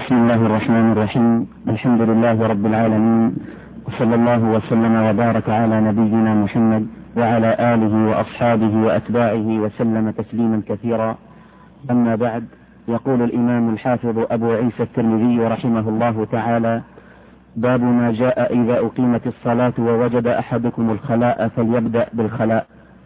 بسم الله الرحمن الرحيم. الحمد لله رب العالمين، وصلى الله وسلم وبارك على نبينا محمد وعلى آله وأصحابه وأتباعه وسلم تسليما كثيرا. أما بعد، يقول الإمام الحافظ أبو عيسى الترمذي رحمه الله تعالى: باب ما جاء إذا أقيمت الصلاة ووجد أحدكم الخلاء فليبدأ بالخلاء.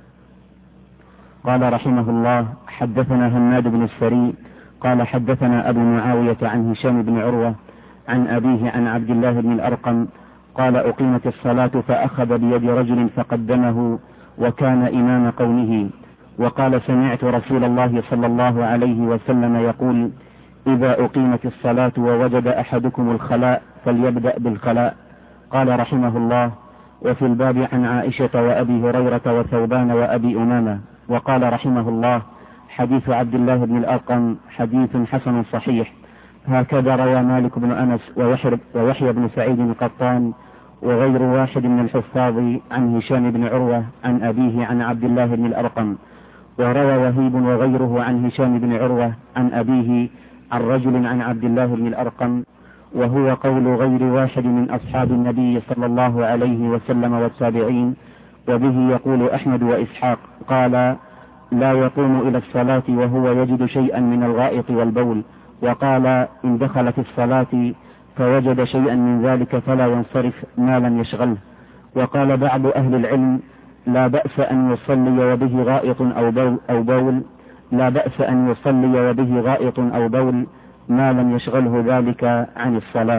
قال رحمه الله: حدثنا هناد بن السري قال حدثنا أبو معاوية عن هشام بن عروة عن أبيه عن عبد الله بن الأرقم قال: أقيمت الصلاة فأخذ بيد رجل فقدمه وكان إمام قومه، وقال: سمعت رسول الله صلى الله عليه وسلم يقول: إذا أقيمت الصلاة ووجد أحدكم الخلاء فليبدأ بالخلاء. قال رحمه الله: وفي الباب عن عائشة وأبي هريرة وثوبان وأبي أمامة. وقال رحمه الله: حديث عبد الله بن الأرقم حديث حسن صحيح. هكذا روى مالك بن أنس ويحيى بن سعيد القطان وغير واحد من الحفاظ عن هشام بن عروة عن أبيه عن عبد الله بن الأرقم. وروى وهيب وغيره عن هشام بن عروة عن أبيه عن رجل عن عبد الله بن الأرقم، وهو قول غير واحد من أصحاب النبي صلى الله عليه وسلم والتابعين. وبه يقول أحمد وإسحاق قال: لا يقوم إلى الصلاة وهو يجد شيئا من الغائط والبول. وقال: إن دخل في الصلاة فوجد شيئا من ذلك فلا ينصرف ما لم يشغله. وقال بعض أهل العلم: لا بأس أن يصلي وبه غائط أو بول، لا بأس أن يصلي وبه غائط أو بول ما لم يشغله ذلك عن الصلاة.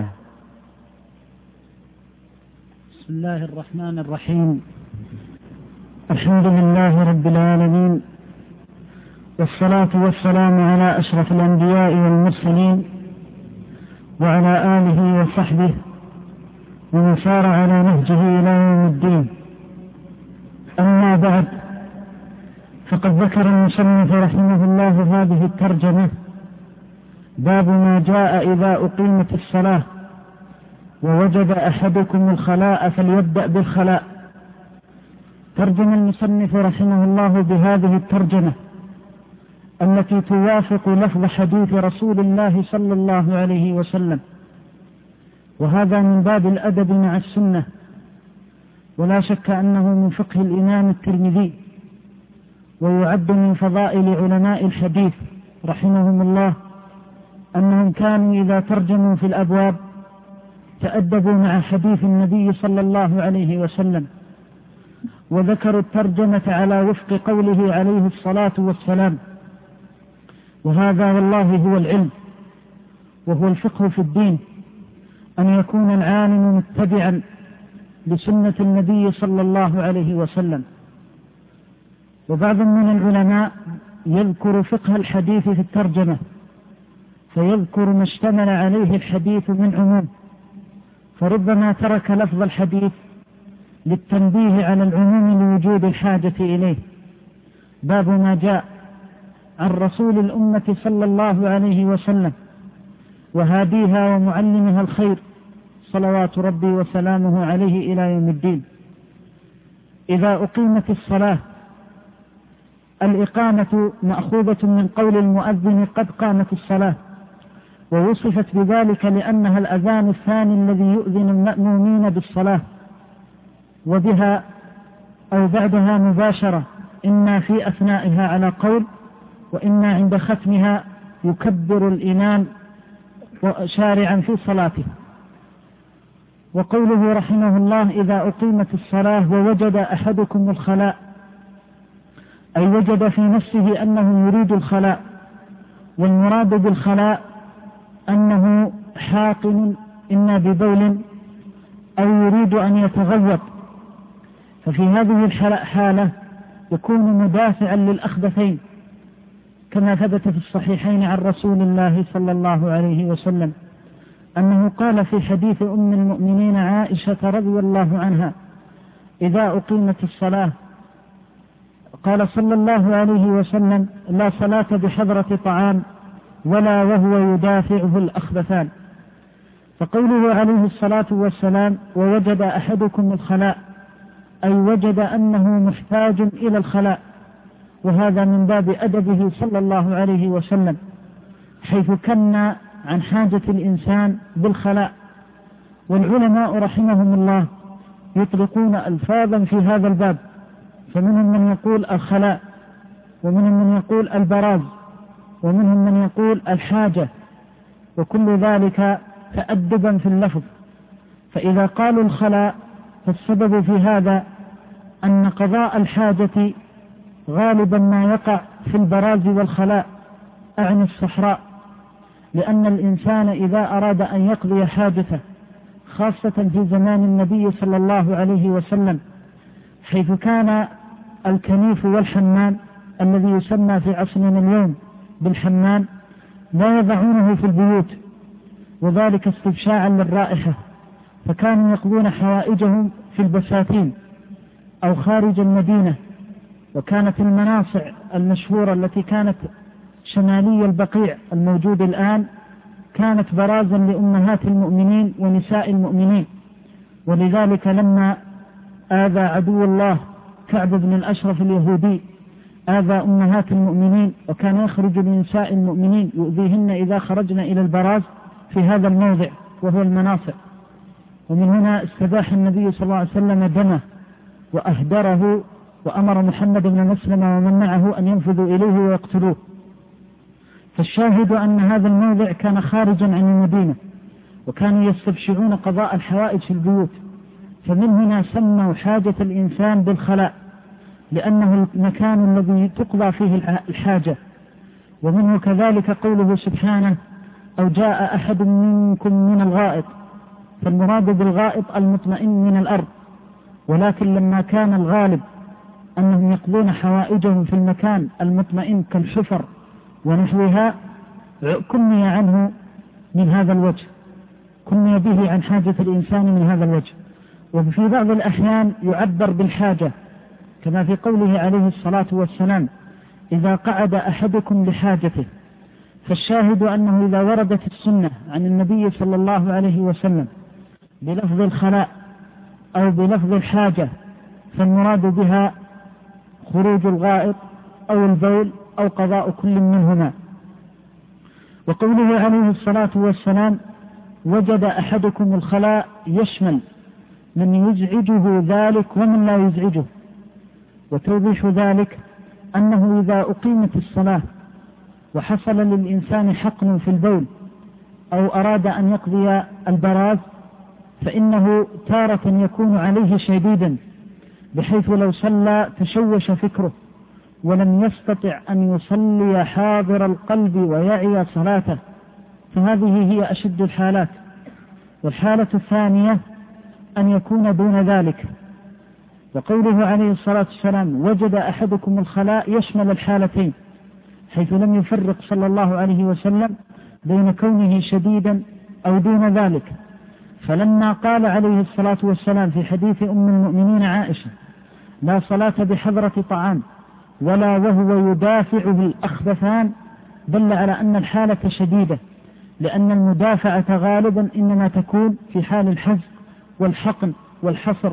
بسم الله الرحمن الرحيم. الحمد لله رب العالمين، والصلاة والسلام على أشرف الأنبياء والمرسلين وعلى آله وصحبه ومن سار على نهجه إلى يوم الدين. أما بعد، فقد ذكر المصنف رحمه الله هذه الترجمة: باب ما جاء إذا أقيمت الصلاة ووجد أحدكم الخلاء فليبدأ بالخلاء. ترجم المصنف رحمه الله بهذه الترجمة التي توافق لفظ حديث رسول الله صلى الله عليه وسلم، وهذا من باب الأدب مع السنة، ولا شك أنه من فقه الإمام الترمذي، ويعد من فضائل علماء الحديث رحمهم الله أنهم كانوا إذا ترجموا في الأبواب تأدبوا مع حديث النبي صلى الله عليه وسلم، وذكروا الترجمة على وفق قوله عليه الصلاة والسلام. وهذا والله هو العلم، وهو الفقه في الدين، أن يكون العالم متبعا لسنة النبي صلى الله عليه وسلم. وبعض من العلماء يذكر فقه الحديث في الترجمة، فيذكر ما اشتمل عليه الحديث من عموم، فربما ترك لفظ الحديث للتنبيه على العموم لوجود الحاجة إليه. باب ما جاء عن رسول الأمة صلى الله عليه وسلم وهاديها ومعلمها الخير صلوات ربي وسلامه عليه إلى يوم الدين. إذا أقيمت الصلاة، الإقامة مأخوذة من قول المؤذن: قد قامت الصلاة، ووصفت بذلك لأنها الأذان الثاني الذي يؤذن المأمومين بالصلاة، وبها أو بعدها مباشرة، إما في أثنائها على قول، وإما عند ختمها يكبر الإمام شارعا في صلاته. وقوله رحمه الله: إذا أقيمت الصلاة ووجد أحدكم الخلاء، أي وجد في نفسه أنه يريد الخلاء، والمراد بالخلاء أنه حاقن إما ببول أو يريد أن يتغوط، ففي هذه الحالة يكون مدافعا للأخبثين، كما ثبت في الصحيحين عن رسول الله صلى الله عليه وسلم أنه قال في حديث أم المؤمنين عائشة رضي الله عنها: إذا أقيمت الصلاة، قال صلى الله عليه وسلم: لا صلاة بحضرة طعام ولا وهو يدافعه الأخبثان. فقوله عليه الصلاة والسلام: ووجد أحدكم الخلاء، أي وجد أنه محتاج إلى الخلاء، وهذا من باب أدبه صلى الله عليه وسلم، حيث كن عن حاجة الإنسان بالخلاء. والعلماء رحمهم الله يطلقون ألفاظا في هذا الباب، فمنهم من يقول الخلاء، ومنهم من يقول البراز، ومنهم من يقول الحاجة، وكل ذلك تأدبا في اللفظ. فإذا قالوا الخلاء فالسبب في هذا أن قضاء الحاجة غالبا ما يقع في البراز والخلاء، أعني الصحراء، لأن الإنسان إذا أراد أن يقضي حاجته خاصة في زمان النبي صلى الله عليه وسلم، حيث كان الكنيف والحمام الذي يسمى في عصرنا اليوم بالحمام لا يضعونه في البيوت، وذلك استبشاعا للرائحة، فكانوا يقضون حوائجهم في البساتين أو خارج المدينة. وكانت المناصع المشهورة التي كانت شمالي البقيع الموجود الآن كانت برازا لأمهات المؤمنين ونساء المؤمنين، ولذلك لما آذى عدو الله كعب بن الأشرف اليهودي آذى أمهات المؤمنين، وكان يخرج لنساء المؤمنين يؤذيهن إذا خرجن إلى البراز في هذا الموضع وهو المناصع. ومن هنا استباح النبي صلى الله عليه وسلم دمه وأهدره، وأمر محمد بن مسلم ومن معه أن ينفذوا إليه ويقتلوه. فالشاهد أن هذا الموضع كان خارجا عن المدينة، وكانوا يستبشعون قضاء الحوائج في البيوت، فمن هنا سموا حاجة الإنسان بالخلاء، لأنه المكان الذي تقضى فيه الحاجة. ومنه كذلك قوله سبحانه: أو جاء أحد منكم من الغائط، فالمراد بالغائط المطمئن من الأرض، ولكن لما كان الغالب أنهم يقضون حوائجهم في المكان المطمئن كالحفر ونحوها كني عنه من هذا الوجه، كني به عن حاجة الإنسان من هذا الوجه. وفي بعض الأحيان يعبر بالحاجة، كما في قوله عليه الصلاة والسلام: إذا قعد أحدكم لحاجته. فالشاهد أنه إذا وردت السنة عن النبي صلى الله عليه وسلم بلفظ الخلاء أو بلفظ الحاجة، فالمراد بها خروج الغائط أو البول أو قضاء كل منهما. وقوله عليه الصلاة والسلام: وجد أحدكم الخلاء، يشمل من يزعجه ذلك ومن لا يزعجه. وتوضيح ذلك أنه إذا أقيمت الصلاة وحصل للإنسان حقن في البول أو أراد أن يقضي البراز، فإنه تارة يكون عليه شديدا، بحيث لو صلى تشوش فكره ولم يستطع أن يصلي حاضر القلب ويعي صلاته، فهذه هي أشد الحالات. والحالة الثانية أن يكون دون ذلك. وقوله عليه الصلاة والسلام: وجد أحدكم الخلاء، يشمل الحالتين، حيث لم يفرق صلى الله عليه وسلم بين كونه شديدا أو دون ذلك. فلما قال عليه الصلاة والسلام في حديث أم المؤمنين عائشة: لا صلاة بحضرة طعام ولا وهو يدافعه الأخبثان، دل على أن الحالة شديدة، لأن المدافعة غالبا إنما تكون في حال الحزن والحقن والحصر.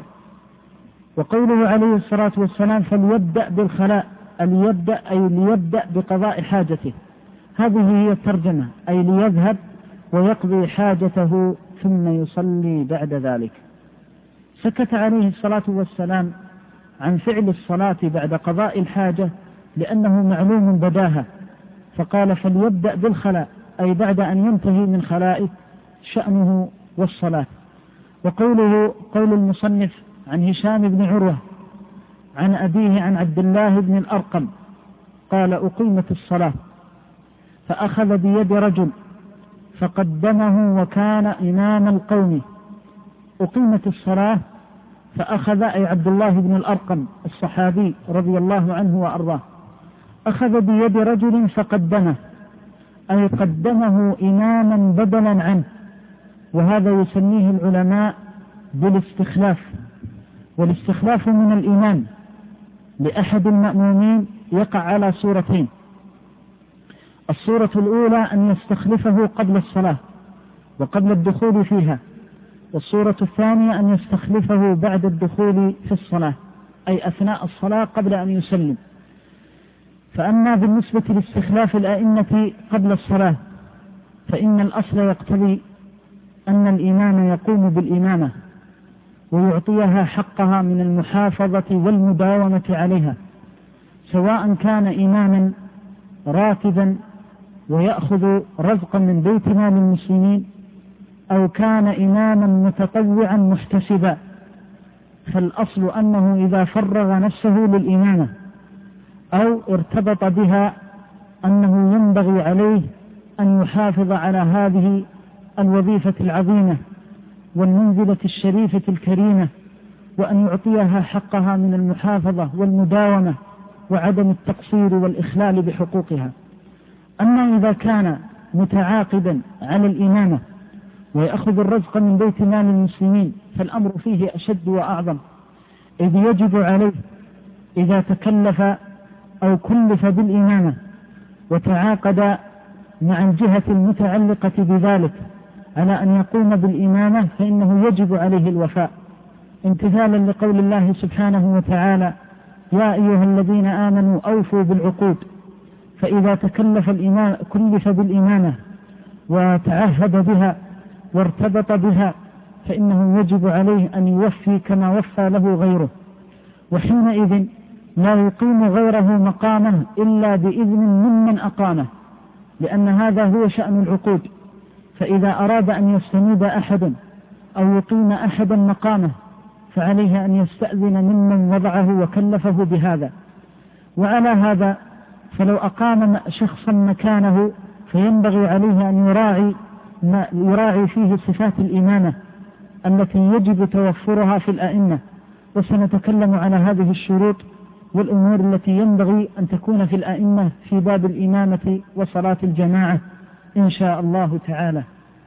وقوله عليه الصلاة والسلام: فليبدأ بالخلاء، ليبدأ أي ليبدأ بقضاء حاجته. هذه هي الترجمة، أي ليذهب ويقضي حاجته ثم يصلي بعد ذلك. سكت عليه الصلاة والسلام عن فعل الصلاة بعد قضاء الحاجة لأنه معلوم بداهة، فقال: فليبدأ بالخلاء، أي بعد أن ينتهي من خلائه شأنه والصلاة. وقوله قول المصنف عن هشام بن عروة عن أبيه عن عبد الله بن الأرقم قال: أقيمت الصلاة فأخذ بيد رجل فقدمه وكان إمام القوم. أقيمت الصلاة فأخذ، أي عبد الله بن الأرقم الصحابي رضي الله عنه وأرضاه، أخذ بيد رجل فقدمه، أي قدمه إماما بدلا عنه. وهذا يسميه العلماء بالاستخلاف. والاستخلاف من الإمام لأحد المأمومين يقع على صورتين: الصورة الأولى أن يستخلفه قبل الصلاة وقبل الدخول فيها، والصورة الثانية أن يستخلفه بعد الدخول في الصلاة، أي أثناء الصلاة قبل أن يسلم. فأما بالنسبة لاستخلاف الأئمة قبل الصلاة فإن الأصل يقتضي أن الإمام يقوم بالإمامة ويعطيها حقها من المحافظة والمداومة عليها، سواء كان إماما راتبا ويأخذ رزقا من بيت مال المسلمين أو كان إماما متطوعا محتسبا. فالأصل أنه إذا فرغ نفسه للإمامة أو ارتبط بها أنه ينبغي عليه أن يحافظ على هذه الوظيفة العظيمة والمنزلة الشريفة الكريمة، وأن يعطيها حقها من المحافظة والمداومة وعدم التقصير والإخلال بحقوقها. أما إذا كان متعاقدا على الإمامة ويأخذ الرزق من بيت مال المسلمين فالأمر فيه أشد وأعظم، إذ يجب عليه إذا تكلف أو كلف بالإمامة وتعاقد مع الجهة المتعلقة بذلك على أن يقوم بالإمامة فإنه يجب عليه الوفاء، امتثالا لقول الله سبحانه وتعالى: يا أيها الذين آمنوا أوفوا بالعقود. فإذا كلف بالإمامة وتعهد بها وارتبط بها فإنه يجب عليه أن يوفي كما وفى له غيره، وحينئذ لا يقيم غيره مقامه إلا بإذن ممن أقامه، لأن هذا هو شأن العقود. فإذا أراد أن يستنيب أحد أو يقيم أحدا مقامه فعليه أن يستأذن ممن وضعه وكلفه بهذا. وعلى هذا فلو أقام شخصا مكانه فينبغي عليه أن يراعي فيه صفات الإمامة التي يجب توفرها في الأئمة، وسنتكلم على هذه الشروط والأمور التي ينبغي أن تكون في الأئمة في باب الإمامة وصلاة الجماعة إن شاء الله تعالى.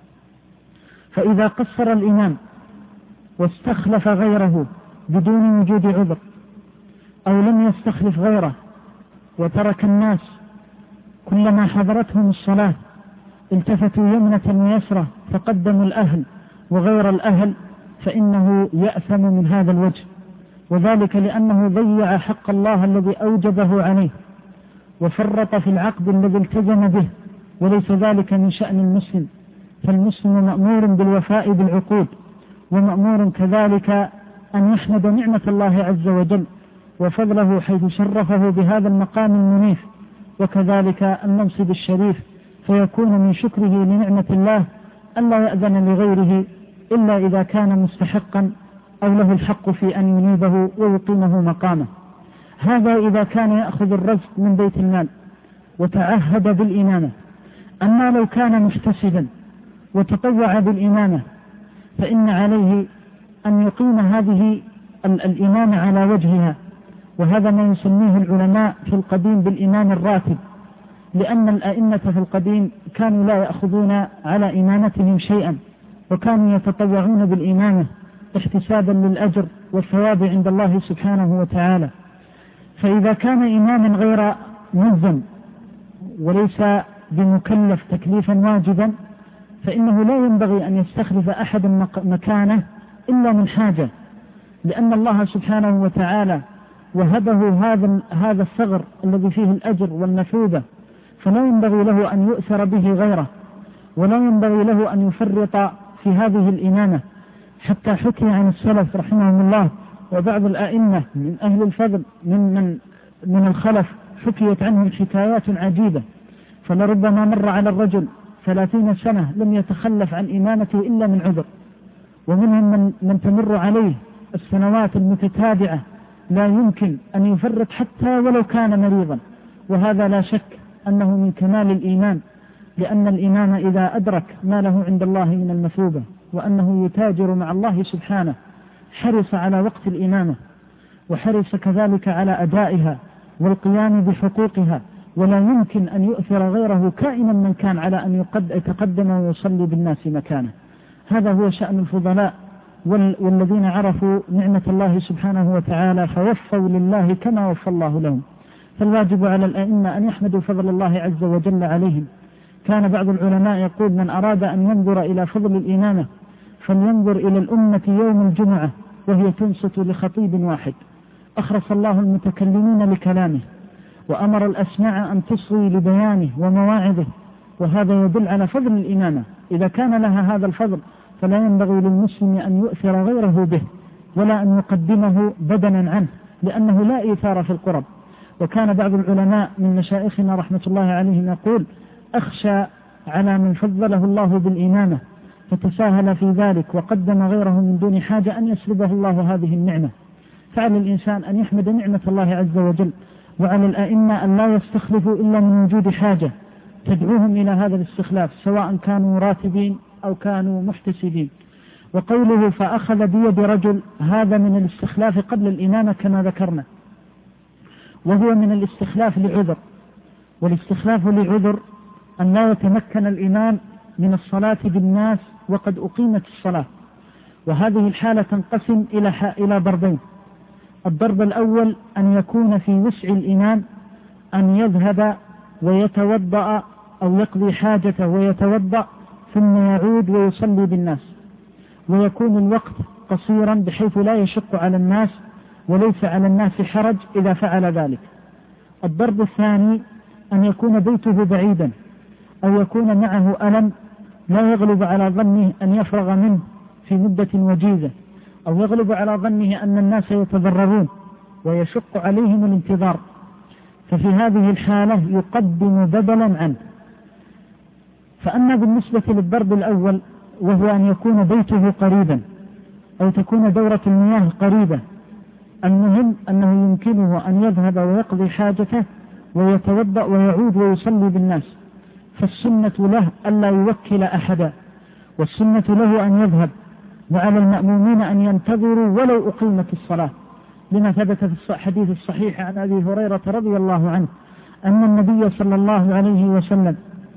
فإذا قصر الإمام واستخلف غيره بدون وجود عذر أو لم يستخلف غيره وترك الناس كلما حضرتهم الصلاة التفتوا يمنة ويسرة فقدموا الأهل وغير الأهل فإنه يأثم من هذا الوجه، وذلك لأنه ضيع حق الله الذي أوجبه عليه وفرط في العقد الذي التزم به، وليس ذلك من شأن المسلم. فالمسلم مأمور بالوفاء بالعقود، ومأمور كذلك أن يحمد نعمة الله عز وجل وفضله حيث شرفه بهذا المقام المنيف، وكذلك المنصب الشريف، فيكون من شكره لنعمة الله ألا يأذن لغيره إلا إذا كان مستحقا أو له الحق في أن ينيبه ويقيمه مقامه. هذا إذا كان يأخذ الرزق من بيت المال وتعهد بالإمامة. أما لو كان محتسبا وتطوع بالإمامة فإن عليه أن يقيم هذه الإمامة على وجهها، وهذا ما يسميه العلماء في القديم بالإمام الراتب، لأن الأئمة في القديم كانوا لا يأخذون على إمامتهم شيئا، وكانوا يتطوعون بالإمامة احتسابا للأجر والثواب عند الله سبحانه وتعالى. فإذا كان إماما غير ملزم وليس بمكلف تكليفا واجبا فإنه لا ينبغي أن يستخلف أحد مكانه إلا من حاجة، لأن الله سبحانه وتعالى وهبه هذا الثغر الذي فيه الأجر والمثوبة، فلا ينبغي له أن يؤثر به غيره، ولا ينبغي له أن يفرط في هذه الإمامة. حتى حكي عن السلف رحمهم الله وبعض الأئمة من أهل الفضل من الخلف حكيت عنهم حكايات عجيبة، فلربما مر على الرجل 30 سنة لم يتخلف عن إمامته إلا من عذر، ومنهم من تمر عليه السنوات المتتابعة لا يمكن أن يفرط حتى ولو كان مريضا، وهذا لا شك أنه من كمال الإيمان، لأن الإمام إذا أدرك ما له عند الله من المثوبة وأنه يتاجر مع الله سبحانه حرص على وقت الإمامة، وحرص كذلك على أدائها والقيام بحقوقها، ولا يمكن أن يؤثر غيره كائنا من كان على أن يتقدم ويصلي بالناس مكانه. هذا هو شأن الفضلاء والذين عرفوا نعمة الله سبحانه وتعالى فوفوا لله كما وفى الله لهم. فالواجب على الأئمة أن يحمدوا فضل الله عز وجل عليهم. كان بعض العلماء يقول: من أراد أن ينظر إلى فضل الإمامة فلينظر إلى الأمة يوم الجمعة وهي تنصت لخطيب واحد أخرس الله المتكلمين لكلامه، وأمر الأسماع أن تصغي لبيانه ومواعظه، وهذا يدل على فضل الإمامة. إذا كان لها هذا الفضل فلا ينبغي للمسلم أن يؤثر غيره به ولا أن يقدمه بدلا عنه، لأنه لا إيثار في القرب. وكان بعض العلماء من مشايخنا رحمة الله عليهم يقول: أخشى على من فضله الله بالإمامة فتساهل في ذلك وقدم غيره من دون حاجة أن يسلبه الله هذه النعمة. فعلى الإنسان أن يحمد نعمة الله عز وجل، وعلى الأئمة أن لا يستخلفوا إلا من وجود حاجة تدعوهم إلى هذا الاستخلاف، سواء كانوا راتبين أو كانوا محتسبين. وقوله فأخذ بيد رجل، هذا من الاستخلاف قبل الإمامة كما ذكرنا، وهو من الاستخلاف لعذر. والاستخلاف لعذر أن لا يتمكن الإمام من الصلاة بالناس وقد أقيمت الصلاة، وهذه الحالة تنقسم إلى ضربين. الضرب الأول أن يكون في وسع الإمام أن يذهب ويتوضأ أو يقضي حاجته ويتوضأ ثم يعود ويصلي بالناس، ويكون الوقت قصيرا بحيث لا يشق على الناس وليس على الناس حرج إذا فعل ذلك. الضرب الثاني أن يكون بيته بعيدا أو يكون معه ألم لا يغلب على ظنه أن يفرغ منه في مدة وجيزة، أو يغلب على ظنه أن الناس يتضررون ويشق عليهم الانتظار، ففي هذه الحالة يقدم بدلا عنه. فأما بالنسبة للضرب الأول وهو أن يكون بيته قريبا أو تكون دورة المياه قريبة، المهم أنه يمكنه أن يذهب ويقضي حاجته ويتوضأ ويعود ويصلي بالناس، فالسنة له ألا يوكل أحدا، والسنة له أن يذهب، وعلى المأمومين أن ينتظروا ولو أقيمت الصلاة، لما ثبت في الحديث الصحيح عن أبي هريرة رضي الله عنه أن النبي صلى الله عليه وسلم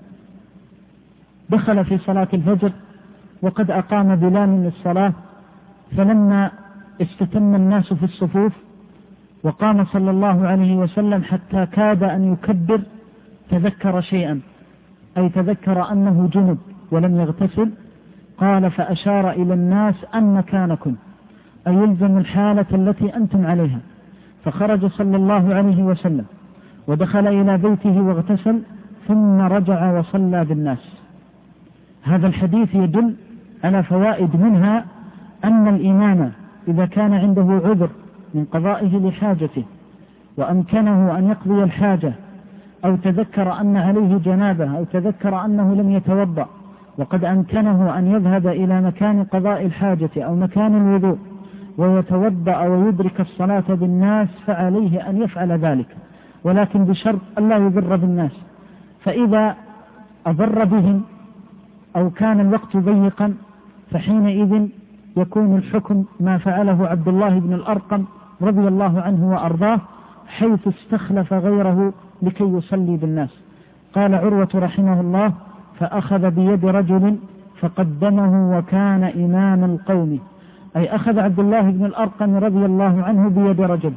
دخل في صلاة الفجر وقد أقام بلال للصلاة، فلما استتم الناس في الصفوف وقام صلى الله عليه وسلم حتى كاد أن يكبر تذكر شيئا، أي تذكر أنه جنب ولم يغتسل، قال فأشار إلى الناس أن مكانكم، أي يلزم الحالة التي أنتم عليها. فخرج صلى الله عليه وسلم ودخل إلى بيته واغتسل ثم رجع وصلى بالناس. هذا الحديث يدل على فوائد، منها أن الإمام إذا كان عنده عذر من قضائه لحاجته وأمكنه أن يقضي الحاجة، أو تذكر أن عليه جنابة، أو تذكر أنه لم يتوضأ وقد أمكنه أن يذهب إلى مكان قضاء الحاجة أو مكان الوضوء ويتوضأ ويدرك الصلاة بالناس، فعليه أن يفعل ذلك، ولكن بشرط ألا يضر بالناس. فإذا أضر بهم أو كان الوقت ضيقا فحينئذ يكون الحكم ما فعله عبد الله بن الأرقم رضي الله عنه وأرضاه، حيث استخلف غيره لكي يصلي بالناس. قال عروة رحمه الله: فأخذ بيد رجل فقدمه وكان إمام القوم، أي أخذ عبد الله بن الأرقم رضي الله عنه بيد رجل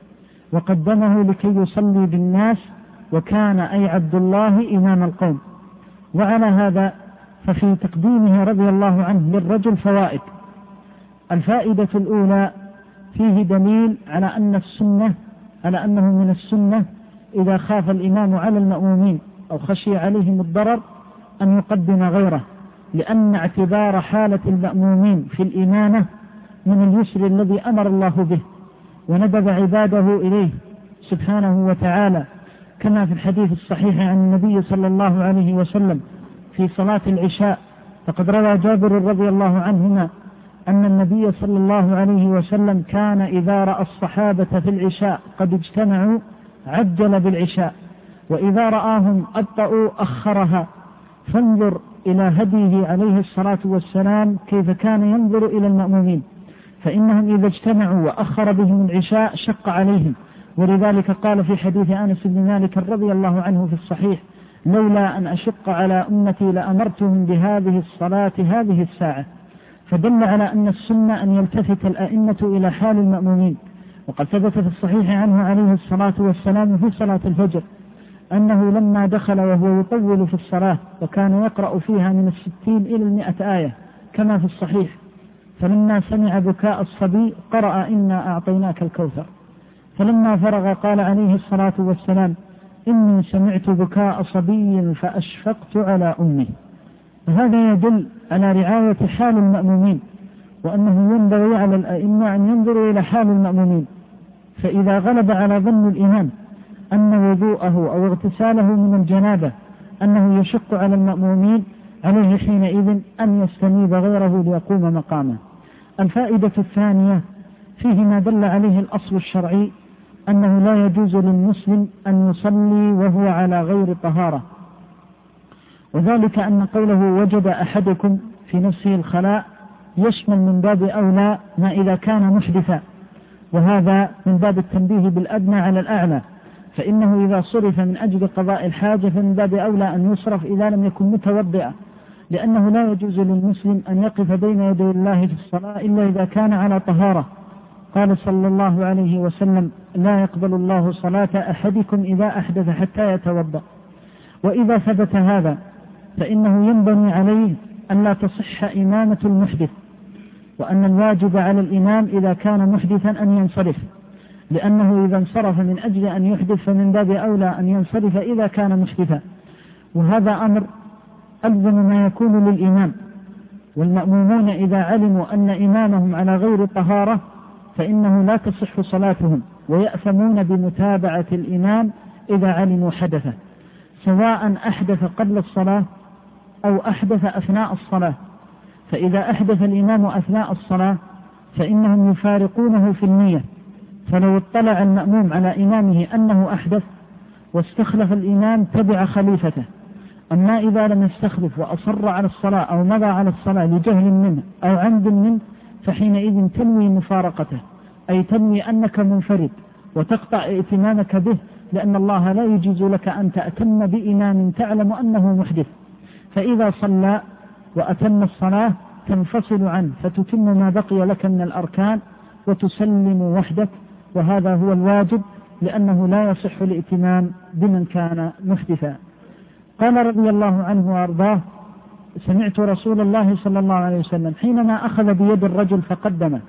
وقدمه لكي يصلي بالناس، وكان أي عبد الله إمام القوم. وعلى هذا ففي تقديمه رضي الله عنه للرجل فوائد. الفائدة الأولى: فيه دليل على أنه من السنة إذا خاف الإمام على المأمومين أو خشي عليهم الضرر أن يقدم غيره، لأن اعتبار حالة المأمومين في الإمامة من اليسر الذي أمر الله به وندب عباده إليه سبحانه وتعالى، كما في الحديث الصحيح عن النبي صلى الله عليه وسلم في صلاة العشاء. فقد روى جابر رضي الله عنهما أن النبي صلى الله عليه وسلم كان إذا رأى الصحابة في العشاء قد اجتمعوا عجل بالعشاء، وإذا رآهم أبطأوا أخرها، فانظر إلى هديه عليه الصلاة والسلام كيف كان ينظر إلى المأمومين، فإنهم إذا اجتمعوا وأخر بهم العشاء شق عليهم. ولذلك قال في حديث أنس بن مالك رضي الله عنه في الصحيح: لولا أن أشق على أمتي لأمرتهم بهذه الصلاة هذه الساعة. فدل على أن السنة أن يلتفت الأئمة إلى حال المأمومين. وقد ثبت في الصحيح عنه عليه الصلاة والسلام في صلاة الفجر أنه لما دخل وهو يطول في الصلاة وكان يقرأ فيها من 60 إلى 100 آية كما في الصحيح، فلما سمع بكاء الصبي قرأ إنا أعطيناك الكوثر، فلما فرغ قال عليه الصلاة والسلام: إني سمعت بكاء صبي فأشفقت على أمه. هذا يدل على رعاية حال المأمومين، وأنه ينبغي على الأئمة أن ينظروا إلى حال المأمومين، فإذا غلب على ظن الإمام أن وضوءه أو اغتساله من الجنابة أنه يشق على المأمومين، عليه حينئذ أن يستنيب غيره ليقوم مقامه. الفائدة الثانية فيه ما دل عليه الأصل الشرعي أنه لا يجوز للمسلم أن يصلي وهو على غير طهارة، وذلك أن قوله وجد أحدكم في نفسه الخلاء يشمل من باب أولى ما إذا كان محدثا، وهذا من باب التنبيه بالأدنى على الأعلى، فإنه إذا صرف من أجل قضاء الحاجة فمن باب أولى أن يصرف إذا لم يكن متوضئا، لأنه لا يجوز للمسلم أن يقف بين يدي الله في الصلاة إلا إذا كان على طهارة. قال صلى الله عليه وسلم لا يقبل الله صلاة أحدكم إذا أحدث حتى يتوضأ. وإذا ثبت هذا فإنه ينبني عليه أن لا تصح إمامة المحدث، وأن الواجب على الإمام إذا كان محدثا أن ينصرف، لأنه إذا انصرف من أجل أن يحدث فمن باب أولى أن ينصرف إذا كان محدثا. وهذا أمر ألزم ما يكون للإمام، والمأمومون إذا علموا أن إمامهم على غير طهارة فإنه لا تصح صلاتهم، ويأثمون بمتابعة الإمام إذا علموا حدثه، سواء أحدث قبل الصلاة أو أحدث أثناء الصلاة. فإذا أحدث الإمام أثناء الصلاة فإنهم يفارقونه في النية، فلو اطلع المأموم على إمامه أنه أحدث واستخلف الإمام تبع خليفته. أما إذا لم يستخلف وأصر على الصلاة أو مضى على الصلاة لجهل منه أو عمد منه فحينئذ تنوي مفارقته، أي تنوي أنك منفرد وتقطع ائتمامك به، لأن الله لا يجيز لك أن تأتم بإمام تعلم أنه محدث. فإذا صلى وأتم الصلاة تنفصل عنه فتتم ما بقي لك من الأركان وتسلم وحدك، وهذا هو الواجب، لأنه لا يصح الائتمام بمن كان محدثا. قال رضي الله عنه وأرضاه سمعت رسول الله صلى الله عليه وسلم حينما أخذ بيد الرجل فقدمه.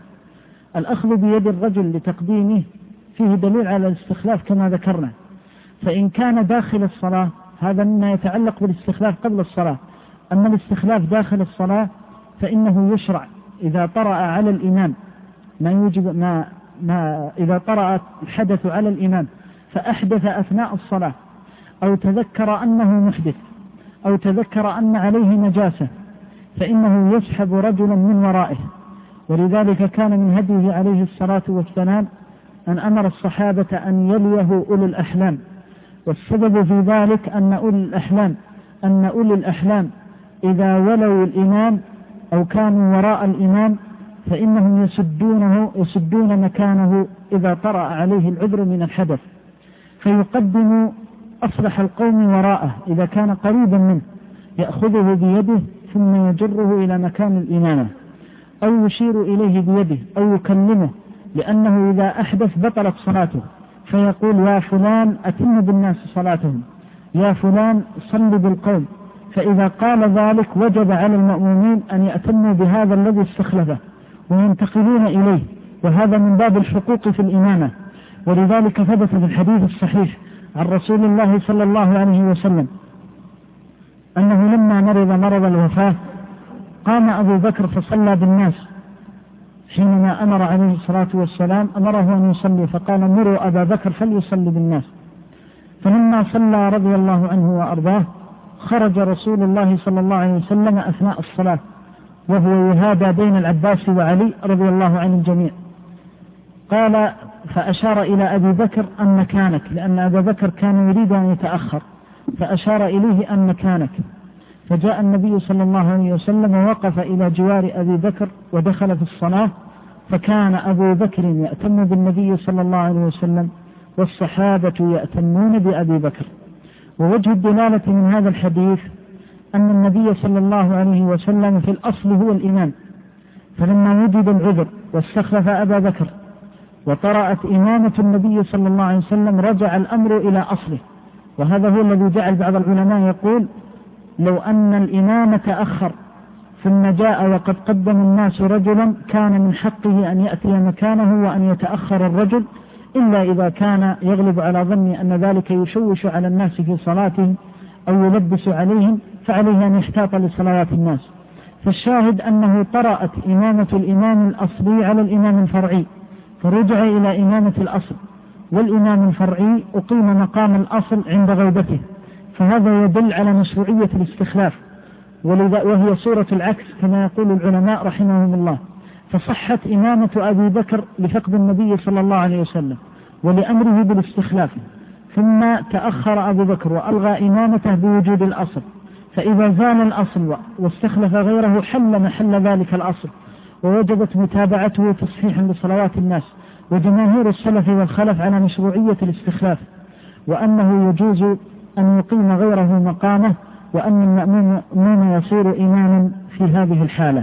الأخذ بيد الرجل لتقديمه فيه دليل على الاستخلاف كما ذكرنا، فإن كان داخل الصلاة هذا مما يتعلق بالاستخلاف قبل الصلاة. أما الاستخلاف داخل الصلاة فإنه يشرع إذا طرأ على الإمام ما يوجب ما إذا طرأ الحدث على الإمام فأحدث أثناء الصلاة، أو تذكر أنه محدث، أو تذكر أن عليه نجاسة، فإنه يسحب رجلا من ورائه. ولذلك كان من هديه عليه الصلاة والسلام أن أمر الصحابة أن يليه أولي الأحلام، والسبب في ذلك أن أولي الأحلام إذا ولوا الإمام أو كانوا وراء الإمام فإنهم يسدون مكانه إذا طرأ عليه العذر من الحدث، فيقدم أصلح القوم وراءه إذا كان قريبا منه، يأخذه بيده ثم يجره إلى مكان الإمامة، أو يشير إليه بيده أو يكلمه، لأنه إذا أحدث بطلت صلاته، فيقول يا فلان أتم بالناس صلاتهم، يا فلان صل بالقوم. فإذا قال ذلك وجب على المأمومين أن يأتموا بهذا الذي استخلفه وينتقلون إليه، وهذا من باب الحقوق في الإمامة. ولذلك ثبت في الحديث الصحيح عن رسول الله صلى الله عليه وسلم أنه لما مرض الوفاة قام أبو بكر فصلى بالناس، حينما أمر عليه الصلاة والسلام أمره أن يصلي، فقال مروا أبا بكر فليصلي بالناس. فلما صلى رضي الله عنه وأرضاه خرج رسول الله صلى الله عليه وسلم أثناء الصلاة وهو يهادى بين العباس وعلي رضي الله عن الجميع. قال فأشار إلى أبي بكر أن مكانك، لأن أبا بكر كان يريد أن يتأخر، فأشار إليه أن مكانك. فجاء النبي صلى الله عليه وسلم ووقف إلى جوار أبي بكر ودخل في الصلاة، فكان أبو بكر يأتم بالنبي صلى الله عليه وسلم والصحابة يأتمون بأبي بكر. ووجه الدلالة من هذا الحديث أن النبي صلى الله عليه وسلم في الأصل هو الإمام، فلما وجد العذر واستخلف أبا بكر وطرأت إمامة النبي صلى الله عليه وسلم رجع الأمر إلى أصله. وهذا هو الذي جعل بعض العلماء يقول لو أن الإمام تأخر ثم جاء وقد قدم الناس رجلا كان من حقه أن يأتي مكانه وأن يتأخر الرجل إلا إذا كان يغلب على ظني أن ذلك يشوش على الناس في صلاتهم أو يلبس عليهم، فعليه أن يحتاط لصلوات الناس. فالشاهد أنه طرأت إمامة الإمام الأصلي على الإمام الفرعي، فرجع إلى إمامة الأصل، والإمام الفرعي أقيم مقام الأصل عند غيبته، فهذا يدل على مشروعية الاستخلاف، وهي صورة العكس كما يقول العلماء رحمهم الله. فصحت إمامة أبي بكر لفقد النبي صلى الله عليه وسلم ولأمره بالاستخلاف، ثم تأخر أبو بكر وألغى إمامته بوجود الأصل، فإذا زال الأصل واستخلف غيره حل محل ذلك الأصل، ووجبت متابعته تصحيحا لصلوات الناس. وجماهير السلف والخلف على مشروعية الاستخلاف، وأنه يجوز أن يقيم غيره مقامه، وأن المأموم يصير إماما في هذه الحالة.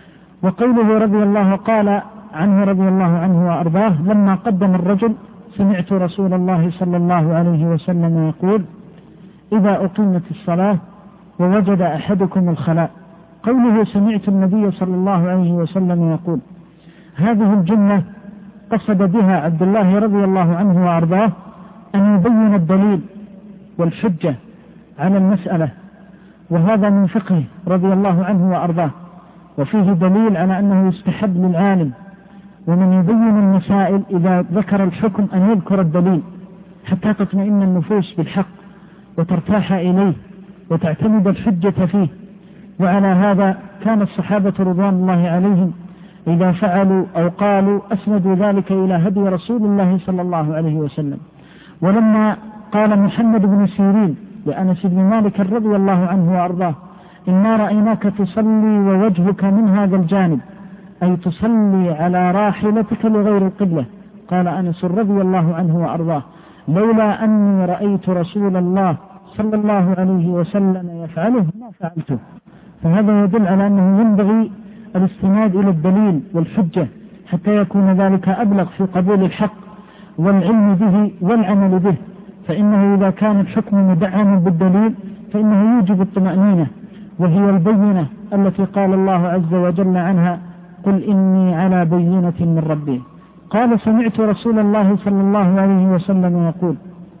وقوله رضي الله قال عنه رضي الله عنه وأرضاه لما قدم الرجل: سمعت رسول الله صلى الله عليه وسلم يقول: إذا أقيمت الصلاة ووجد أحدكم الخلاء. قوله سمعت النبي صلى الله عليه وسلم يقول، هذه الجملة قصد بها عبد الله رضي الله عنه وأرضاه أن يبين الدليل والحجة على المسألة، وهذا من فقه رضي الله عنه وأرضاه، وفيه دليل على أنه يستحب للعالم ومن يبين المسائل إذا ذكر الحكم أن يذكر الدليل حتى تطمئن النفوس بالحق وترتاح إليه وتعتمد الحجة فيه. وعلى هذا كان الصحابة رضوان الله عليهم إذا فعلوا أو قالوا أسندوا ذلك إلى هدي رسول الله صلى الله عليه وسلم. ولما قال محمد بن سيرين لأنس بن مالك رضي الله عنه وأرضاه: إنا رأيناك تصلي ووجهك من هذا الجانب، أي تصلي على راحلتك لغير القبلة، قال أنس رضي الله عنه وأرضاه: لولا أني رأيت رسول الله صلى الله عليه وسلم يفعله ما فعلته. فهذا يدل على أنه ينبغي الاستناد إلى الدليل والحجة حتى يكون ذلك أبلغ في قبول الحق والعلم به والعمل به، فإنه إذا كان الحكم مدعما بالدليل فإنه يوجب الطمأنينة، وهي البينة التي قال الله عز وجل عنها: قل إني على بينة من ربي. قال: سمعت رسول الله صلى الله عليه وسلم يقول: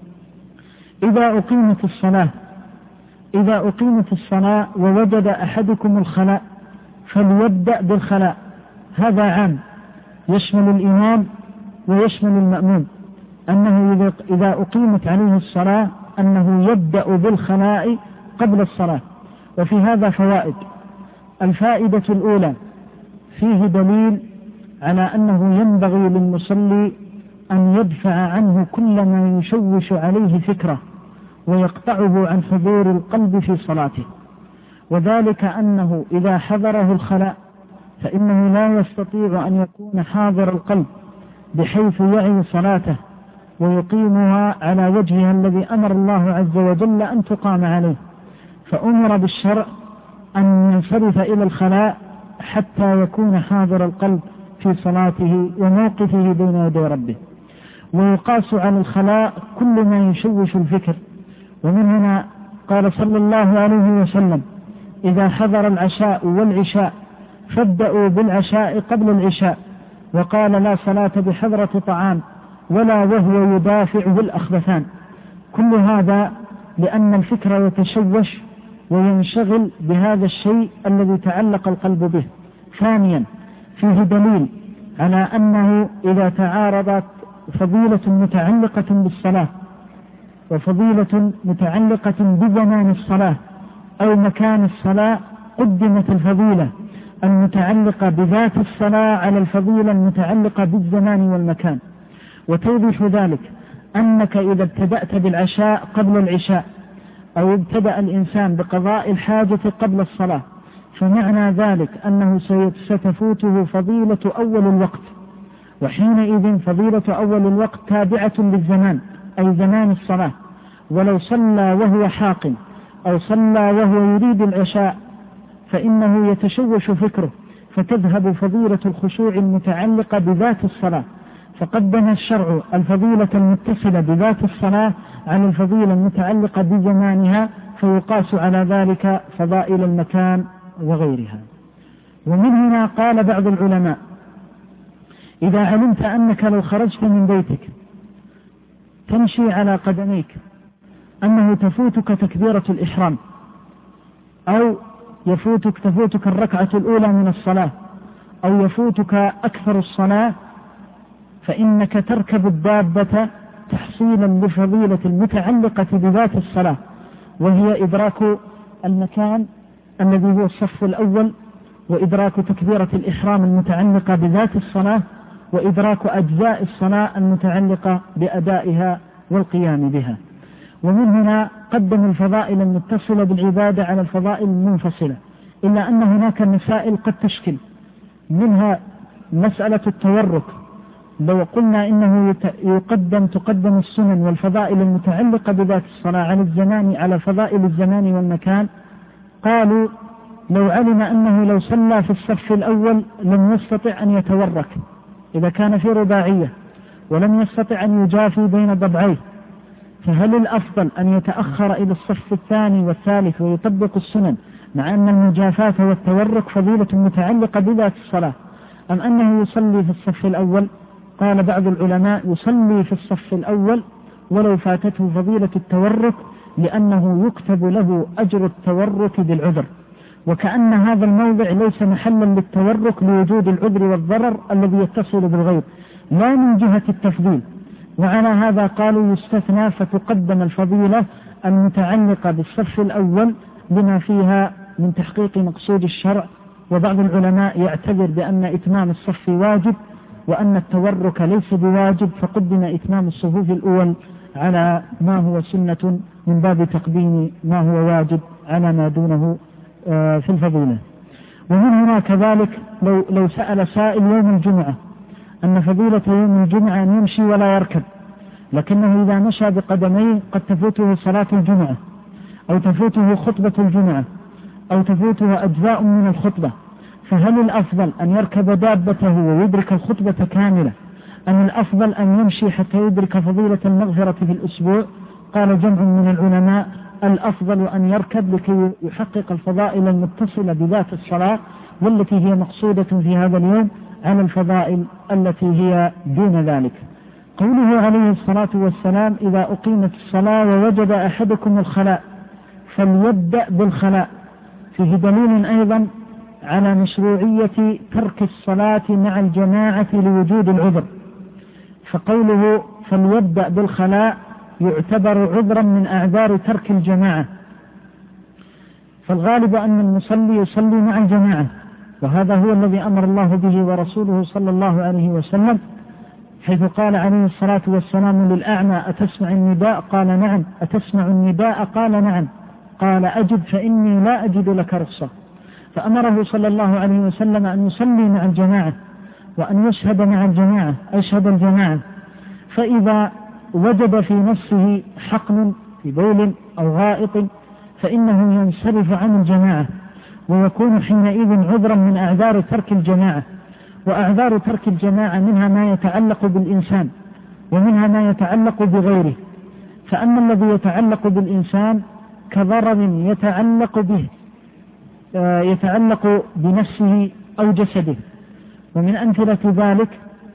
إذا أقيمت الصلاة ووجد أحدكم الخلاء فليبدأ بالخلاء. هذا عام يشمل الإمام ويشمل المأموم، أنه إذا أقيمت عليه الصلاة أنه يبدأ بالخلاء قبل الصلاة. وفي هذا فوائد. الفائدة الأولى: فيه دليل على أنه ينبغي للمصلي أن يدفع عنه كل ما يشوش عليه فكره ويقطعه عن حضور القلب في صلاته، وذلك أنه إذا حضره الخلاء فإنه لا يستطيع أن يكون حاضر القلب بحيث يعي صلاته ويقيمها على وجهها الذي أمر الله عز وجل أن تقام عليه، فأمر بالشرع أن ينصرف إلى الخلاء حتى يكون حاضر القلب في صلاته وموقفه بين يدي ربه. ويقاس على الخلاء كل ما يشوش الفكر، ومن هنا قال صلى الله عليه وسلم: إذا حضر العشاء والعشاء فابدأوا بالعشاء قبل العشاء، وقال: لا صلاة بحضرة طعام ولا وهو يدافعه الأخبثان. كل هذا لأن الفكر يتشوش وينشغل بهذا الشيء الذي تعلق القلب به. ثانيا: فيه دليل على أنه إذا تعارضت فضيلة متعلقة بالصلاة وفضيلة متعلقة بزمان الصلاة أو مكان الصلاة، قدمت الفضيلة المتعلقة بذات الصلاة على الفضيلة المتعلقة بالزمان والمكان. وتوضح ذلك أنك إذا ابتدأت بالعشاء قبل العشاء أو ابتدأ الإنسان بقضاء الحاجة قبل الصلاة، فمعنى ذلك أنه ستفوته فضيلة أول الوقت، وحينئذ فضيلة أول الوقت تابعة للزمان أي زمان الصلاة. ولو صلى وهو حاق أو صلى وهو يريد العشاء فإنه يتشوش فكره، فتذهب فضيلة الخشوع المتعلقة بذات الصلاة، فقدم الشرع الفضيلة المتصلة بذات الصلاة على الفضيلة المتعلقة بزمانها، فيقاس على ذلك فضائل المكان وغيرها. ومن هنا قال بعض العلماء: إذا علمت أنك لو خرجت من بيتك تمشي على قدميك أنه تفوتك تكبيرة الإحرام، أو تفوتك الركعة الأولى من الصلاة، أو يفوتك أكثر الصلاة، فإنك تركب الدابة تحصيلا لفضيلة المتعلقة بذات الصلاة، وهي إدراك المكان الذي هو الصف الأول، وإدراك تكبيرة الإحرام المتعلقة بذات الصلاة، وإدراك أجزاء الصلاة المتعلقة بأدائها والقيام بها. ومن هنا قدم الفضائل المتصلة بالعبادة على الفضائل المنفصلة، إلا أن هناك مسائل قد تشكل، منها مسألة التورك. لو قلنا إنه تقدم السنن والفضائل المتعلقة بذات الصلاة على فضائل الزمان والمكان، قالوا لو علم أنه لو صلى في الصف الأول لم يستطع أن يتورك إذا كان في رباعية، ولم يستطع أن يجافي بين ضبعيه، فهل الأفضل أن يتأخر إلى الصف الثاني والثالث ويطبق السنن، مع أن المجافاة والتورك فضيلة متعلقة بذات الصلاة، أم أنه يصلي في الصف الأول؟ قال بعض العلماء يصلي في الصف الأول ولو فاتته فضيلة التورك، لأنه يكتب له أجر التورك بالعذر، وكأن هذا الموضع ليس محلا للتورك لوجود العذر والضرر الذي يتصل بالغير، لا من جهة التفضيل. وعلى هذا قالوا يستثنى، فتقدم الفضيلة المتعلقة بالصف الأول لما فيها من تحقيق مقصود الشرع. وبعض العلماء يعتبر بأن إتمام الصف واجب، وأن التورك ليس بواجب، فقدم إتمام الصفوف الأول على ما هو سنة من باب تقديم ما هو واجب على ما دونه في الفضيلة. ومن هنا كذلك لو سأل سائل يوم الجمعة أن فضيلة يوم الجمعة أن يمشي ولا يركب، لكنه إذا مشى بقدميه قد تفوته صلاة الجمعة، أو تفوته خطبة الجمعة، أو تفوته أجزاء من الخطبة، فهل الأفضل أن يركب دابته ويدرك الخطبة كاملة، أم الأفضل أن يمشي حتى يدرك فضيلة المغفرة في الأسبوع؟ قال جمع من العلماء الأفضل أن يركب لكي يحقق الفضائل المتصلة بذات الصلاة، والتي هي مقصودة في هذا اليوم، على الفضائل التي هي دون ذلك. قوله عليه الصلاة والسلام إذا أقيمت الصلاة ووجد أحدكم الخلاء فليبدأ بالخلاء، فيه دليل أيضا على مشروعية ترك الصلاة مع الجماعة لوجود العذر، فقوله فليبدأ بالخلاء يعتبر عذرا من أعذار ترك الجماعة، فالغالب أن المصلي يصلي مع الجماعة، وهذا هو الذي أمر الله به ورسوله صلى الله عليه وسلم، حيث قال عليه الصلاة والسلام للأعمى أتسمع النداء؟ قال نعم. أتسمع النداء؟ قال نعم. قال أجب فإني لا أجد لك رخصة. فأمره صلى الله عليه وسلم أن يصلي مع الجماعة، وأن يشهد مع الجماعة، أشهد الجماعة. فإذا وجد في نفسه حقن في بول أو غائط فإنه ينصرف عن الجماعة، ويكون حينئذ عذرا من أعذار ترك الجماعة. وأعذار ترك الجماعة منها ما يتعلق بالإنسان، ومنها ما يتعلق بغيره. فأما الذي يتعلق بالإنسان كضرر يتعلق بنفسه أو جسده، ومن أمثلة ذلك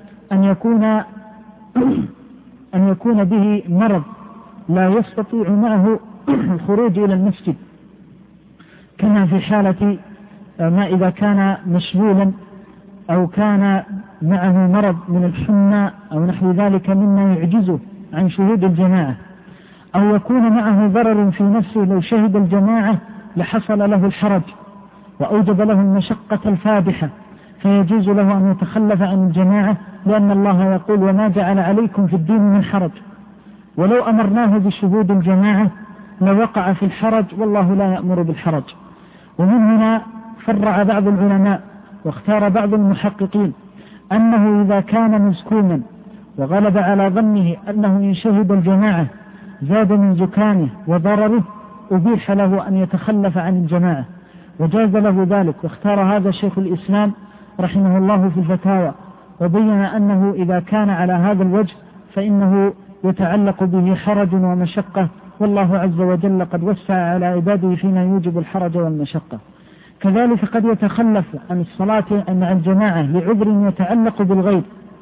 أن يكون به مرض لا يستطيع معه الخروج إلى المسجد، كما في حالة ما إذا كان مشغولا أو كان معه مرض من الحمى أو نحو ذلك مما يعجزه عن شهود الجماعة، أو يكون معه ضرر في نفسه لو شهد الجماعة لحصل له الحرج وأوجب له المشقة الفادحة، فيجوز له أن يتخلف عن الجماعة، لأن الله يقول وما جعل عليكم في الدين من حرج، ولو أمرناه بشهود الجماعة لوقع في الحرج، والله لا يأمر بالحرج. ومن هنا فرع بعض العلماء واختار بعض المحققين أنه إذا كان مزكوما وغلب على ظنه أنه إن شهد الجماعة زاد من زكامه وضرره أبيح له أن يتخلف عن الجماعة، وجاز له ذلك. واختار هذا شيخ الإسلام رحمه الله في الفتاوى، وبين أنه إذا كان على هذا الوجه فإنه يتعلق به حرج ومشقة، والله عز وجل قد وسع على عباده فيما يوجب الحرج والمشقة. كذلك قد يتخلف عن الصلاة مع الجماعة لعذر يتعلق بالغيب،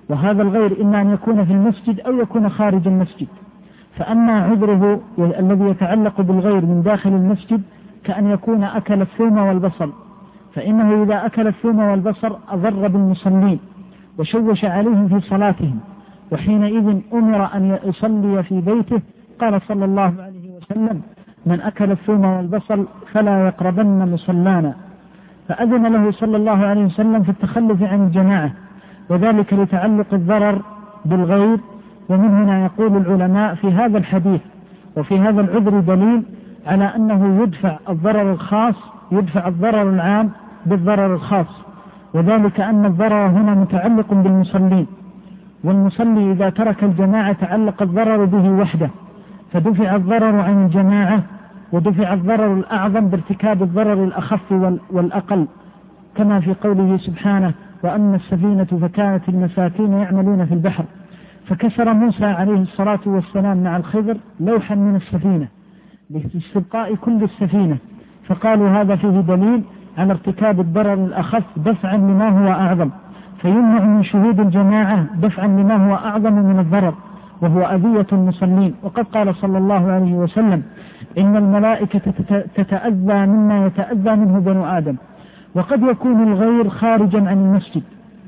وهذا الغير إما أن يكون في المسجد أو يكون خارج المسجد. فأما عذره الذي يتعلق بالغير من داخل المسجد كأن يكون أكل الثوم والبصل، فإنه إذا أكل الثوم والبصل أضر بالمصلين وشوش عليهم في صلاتهم، وحينئذ أمر أن يصلي في بيته. قال صلى الله عليه وسلم: من أكل الثوم والبصل فلا يقربن مصلانا. فأذن له صلى الله عليه وسلم في التخلف عن الجماعة، وذلك لتعلق الضرر بالغير. ومن هنا يقول العلماء في هذا الحديث وفي هذا العذر دليل على أنه يدفع الضرر الخاص، يدفع الضرر العام بالضرر الخاص، وذلك أن الضرر هنا متعلق بالمصلين، والمصلي إذا ترك الجماعة تعلق الضرر به وحده، فدفع الضرر عن الجماعة ودفع الضرر الأعظم بارتكاب الضرر الأخف والأقل، كما في قوله سبحانه: وأما السفينة فكانت المساكين يعملون في البحر فكسر موسى عليه الصلاة والسلام مع الخضر لوحا من السفينة لاستبقاء كل السفينة، فقالوا هذا فيه دليل على ارتكاب الضرر الأخف دفعا لما هو أعظم، فيمنع من شهود الجماعة دفعا لما هو أعظم من الضرر وهو أذية المصلين. وقد قال صلى الله عليه وسلم: إن الملائكة تتأذى مما يتأذى منه بنو آدم. وقد يكون الغير خارجا عن المسجد،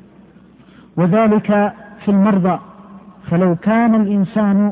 وذلك في المرضى، فلو كان الإنسان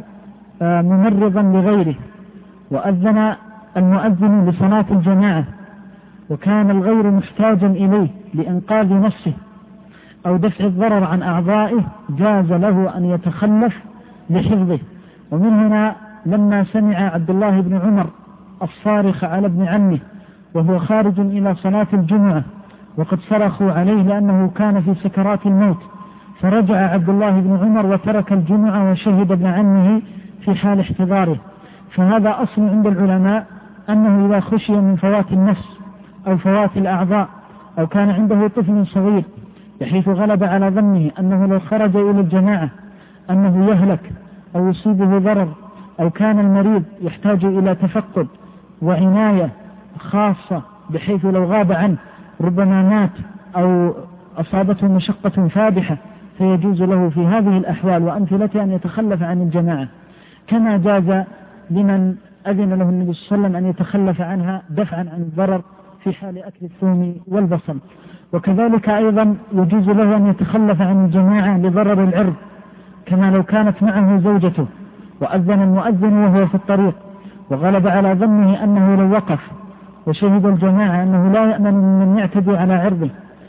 ممرضا لغيره وأذن المؤذن لصلاة الجماعة وكان الغير محتاجا إليه لإنقاذ نفسه أو دفع الضرر عن أعضائه، جاز له أن يتخلف لحفظه. ومن هنا لما سمع عبد الله بن عمر الصارخ على ابن عمه وهو خارج إلى صلاة الجمعة وقد صرخوا عليه لأنه كان في سكرات الموت، فرجع عبد الله بن عمر وترك الجمعة وشهد ابن عمه في حال احتضاره. فهذا أصل عند العلماء أنه إذا خشي من فوات النفس أو فوات الأعضاء أو كان عنده طفل صغير بحيث غلب على ظنه أنه لو خرج إلى الجماعة أنه يهلك أو يصيبه ضرر، أو كان المريض يحتاج إلى تفقد وعناية خاصة بحيث لو غاب عنه ربما مات أو أصابته مشقة فادحة، فيجوز له في هذه الأحوال وأمثلتها أن يتخلف عن الجماعة، كما جاز لمن أذن له النبي صلى الله عليه وسلم أن يتخلف عنها دفعا عن الضرر في حال أكل الثوم والبصل. وكذلك أيضا يجوز له أن يتخلف عن الجماعة لضرر العرض، كما لو كانت معه زوجته وأذن المؤذن وهو في الطريق وغلب على ظنه أنه لو وقف وشهد الجماعة أنه لا يأمن من يعتدي على عرضه،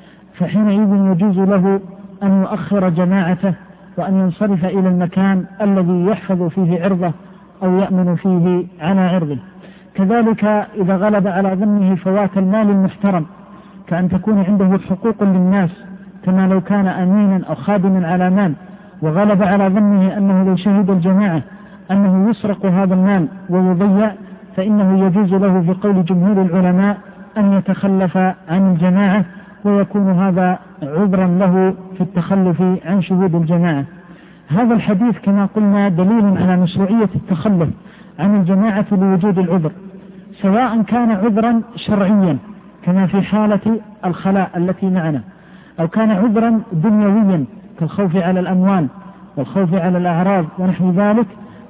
فحينئذ يجوز له أن يؤخر جماعته وأن ينصرف إلى المكان الذي يحفظ فيه عرضه أو يأمن فيه على عرضه. كذلك إذا غلب على ظنه فوات المال المحترم، كأن تكون عنده حقوق للناس كما لو كان أمينا أو خادما على مال، وغلب على ظنه أنه لو شهد الجماعة أنه يسرق هذا المال ويضيع، فإنه يجوز له في قول جمهور العلماء أن يتخلف عن الجماعة، ويكون هذا عذرا له في التخلف عن شهود الجماعة. هذا الحديث كما قلنا دليل على مشروعية التخلف عن الجماعة لوجود العذر، سواء كان عذرا شرعيا كما في حالة الخلاء التي معنا، أو كان عذرا دنيويا كالخوف على الأموال والخوف على الأعراض ونحو ذلك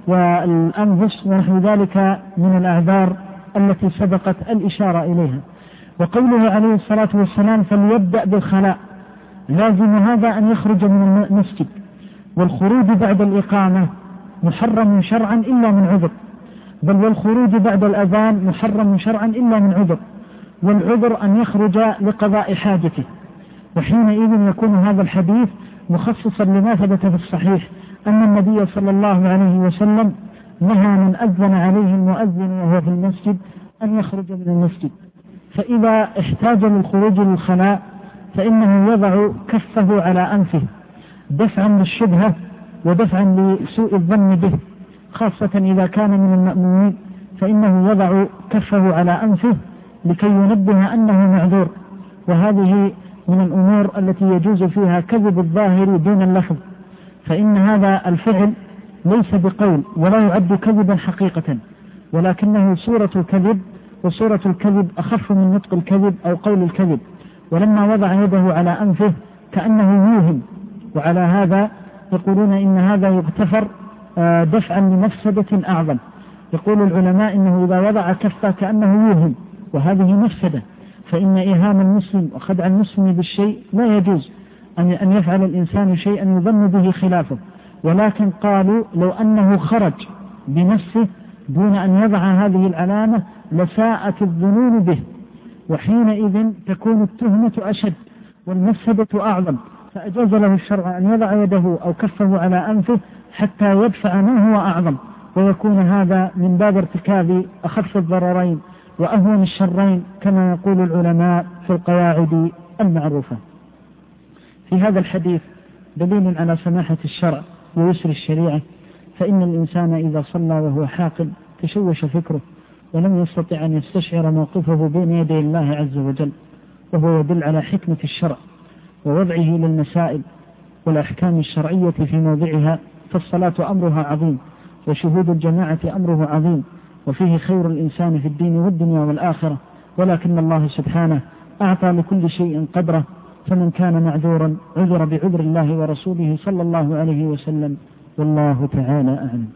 والأنفس ونحو ذلك من الأعذار التي سبقت الإشارة إليها. وقوله عليه الصلاة والسلام: فليبدأ بالخلاء، لازم هذا أن يخرج من المسجد، والخروج بعد الإقامة محرم شرعا إلا من عذر، بل والخروج بعد الأذان محرم شرعا إلا من عذر، والعذر أن يخرج لقضاء حاجته. وحينئذ يكون هذا الحديث مخصصا لما ثبت في الصحيح أن النبي صلى الله عليه وسلم نهى من أذن عليه المؤذن وهو في المسجد أن يخرج من المسجد، فإذا احتاج للخروج للخلاء فإنه يضع كفه على أنفه دفعا للشبهة ودفعا لسوء الظن به، خاصة إذا كان من المأمومين، فإنه يضع كفه على أنفه لكي ينبه أنه معذور. وهذه من الأمور التي يجوز فيها كذب الظاهر دون اللفظ، فإن هذا الفعل ليس بقول ولا يعد كذبا حقيقة، ولكنه صورة الكذب، وصورة الكذب أخف من نطق الكذب أو قول الكذب. ولما وضع يده على أنفه كأنه يوهم وعلى هذا يقولون إن هذا يغتفر دفعا لمفسدة أعظم. يقول العلماء إنه إذا وضع كفه كأنه يوهم، وهذه مفسدة، فإن إيهام المسلم وخدع المسلم بالشيء لا يجوز أن يفعل الإنسان شيئا يظن به خلافه، ولكن قالوا لو أنه خرج بنفسه دون أن يضع هذه العلامة لساءت الظنون به، وحينئذ تكون التهمة أشد والمفسدة أعظم، فأجاز له الشرع أن يضع يده أو كفه على أنفه حتى يدفع ما هو أعظم، ويكون هذا من باب ارتكاب أخف الضررين وأهون الشرين كما يقول العلماء في القواعد المعروفة. في هذا الحديث دليل على سماحة الشرع ويسر الشريعة، فإن الإنسان إذا صلى وهو حاقد تشوش فكره ولم يستطع أن يستشعر موقفه بين يدي الله عز وجل، وهو يدل على حكمة الشرع ووضعه للمسائل والأحكام الشرعية في موضعها، فالصلاة أمرها عظيم، وشهود الجماعة أمره عظيم، وفيه خير الإنسان في الدين والدنيا والآخرة، ولكن الله سبحانه أعطى لكل شيء قدره، فمن كان معذورا عذر بعذر الله ورسوله صلى الله عليه وسلم، والله تعالى أعلم.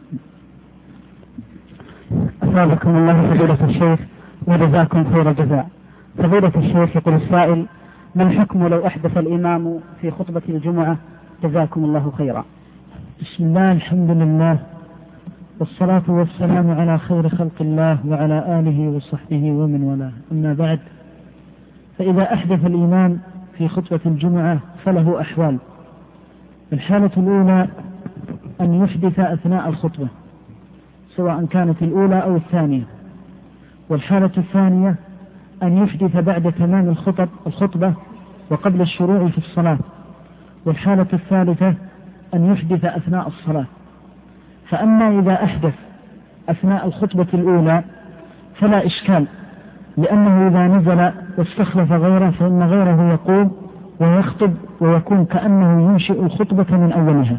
أثابكم الله فضيلة الشيخ وجزاكم خير الجزاء. فضيلة الشيخ يقول السائل: ما الحكم لو أحدث الإمام في خطبة الجمعة؟ جزاكم الله خيرا. بسم الله، الحمد لله، والصلاة والسلام على خير خلق الله وعلى آله وصحبه ومن والاه، أما بعد، فإذا أحدث الإمام في خطبة الجمعة فله أحوال. الحالة الأولى أن يحدث أثناء الخطبة سواء كانت الأولى أو الثانية، والحالة الثانية أن يحدث بعد تمام الخطبة وقبل الشروع في الصلاة، والحالة الثالثة أن يحدث أثناء الصلاة. فأما إذا أحدث أثناء الخطبة الأولى فلا إشكال، لأنه إذا نزل واستخلف غيره فإن غيره يقوم ويخطب ويكون كأنه ينشئ الخطبة من أولها.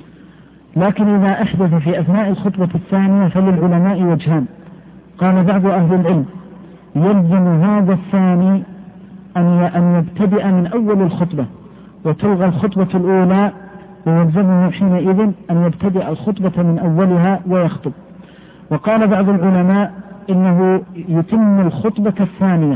لكن إذا أحدث في أثناء الخطبة الثانية فللعلماء وجهان. قال بعض أهل العلم: يلزم هذا الثاني أن يبتدئ من أول الخطبة وتلغى الخطبة الأولى، ويلزمه حينئذ أن يبتدئ الخطبة من أولها ويخطب. وقال بعض العلماء إنه يتم الخطبة الثانية،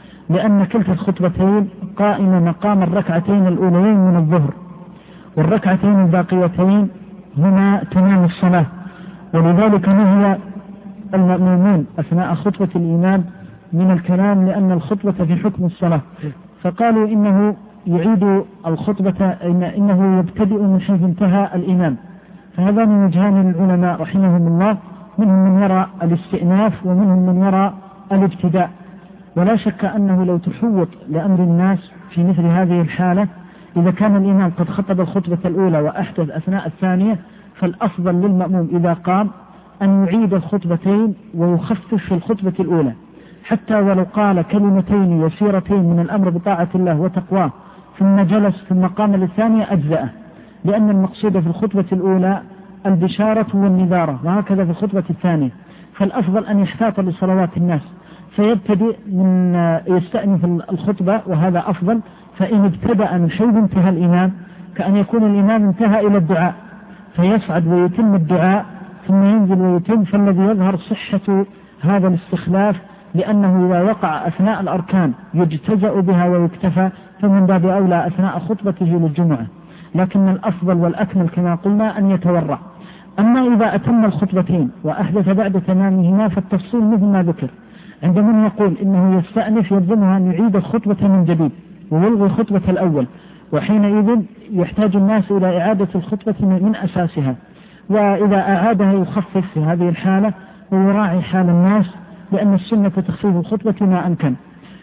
لأن كلتا الخطبتين قائمة مقام الركعتين الأوليين من الظهر، والركعتين الباقيتين هما تمام الصلاة، ولذلك نهي المأمومون أثناء خطبة الإمام من الكلام، لأن الخطبة في حكم الصلاة، فقالوا إنه يعيد الخطبة، إنه يبتدئ من حيث انتهى الإمام. فهذا من وجهان للعلماء رحمهم الله، منهم من يرى الاستئناف ومنهم من يرى الابتداء. ولا شك أنه لو تحوط لأمر الناس في مثل هذه الحالة، إذا كان الإمام قد خطب الخطبة الأولى وأحدث أثناء الثانية، فالأفضل للمأموم إذا قام أن يعيد الخطبتين ويخفف في الخطبة الأولى، حتى ولو قال كلمتين يسيرتين من الأمر بطاعة الله وتقواه ثم جلس ثم قام للثانية أجزأه، لأن المقصود في الخطبة الأولى البشارة والنذارة، وهكذا في الخطبة الثانية. فالأفضل أن يحتاط لصلوات الناس، فيبتدئ من يستأنف الخطبة، وهذا أفضل. فإن ابتدأ من حيث انتهى الإمام كأن يكون الإمام انتهى إلى الدعاء فيصعد ويتم الدعاء ثم ينزل ويتم، فالذي يظهر صحة هذا الاستخلاف، لأنه إذا وقع أثناء الأركان يجتزأ بها ويكتفى، فمن باب أولى أثناء خطبته للجمعة. لكن الأفضل والأكمل كما قلنا أن يتورع. أما إذا أتم الخطبتين وأحدث بعد تمامهما فالتفصيل مثل ما ذكر. عند من يقول إنه يستأنف يلزمها أن يعيد الخطبة من جديد ويلغي خطبة الأول، وحينئذ يحتاج الناس إلى إعادة الخطبة من أساسها، وإذا أعادها يخفف في هذه الحالة ويراعي حال الناس، لأن السنة تخفيف الخطبة ما أمكن.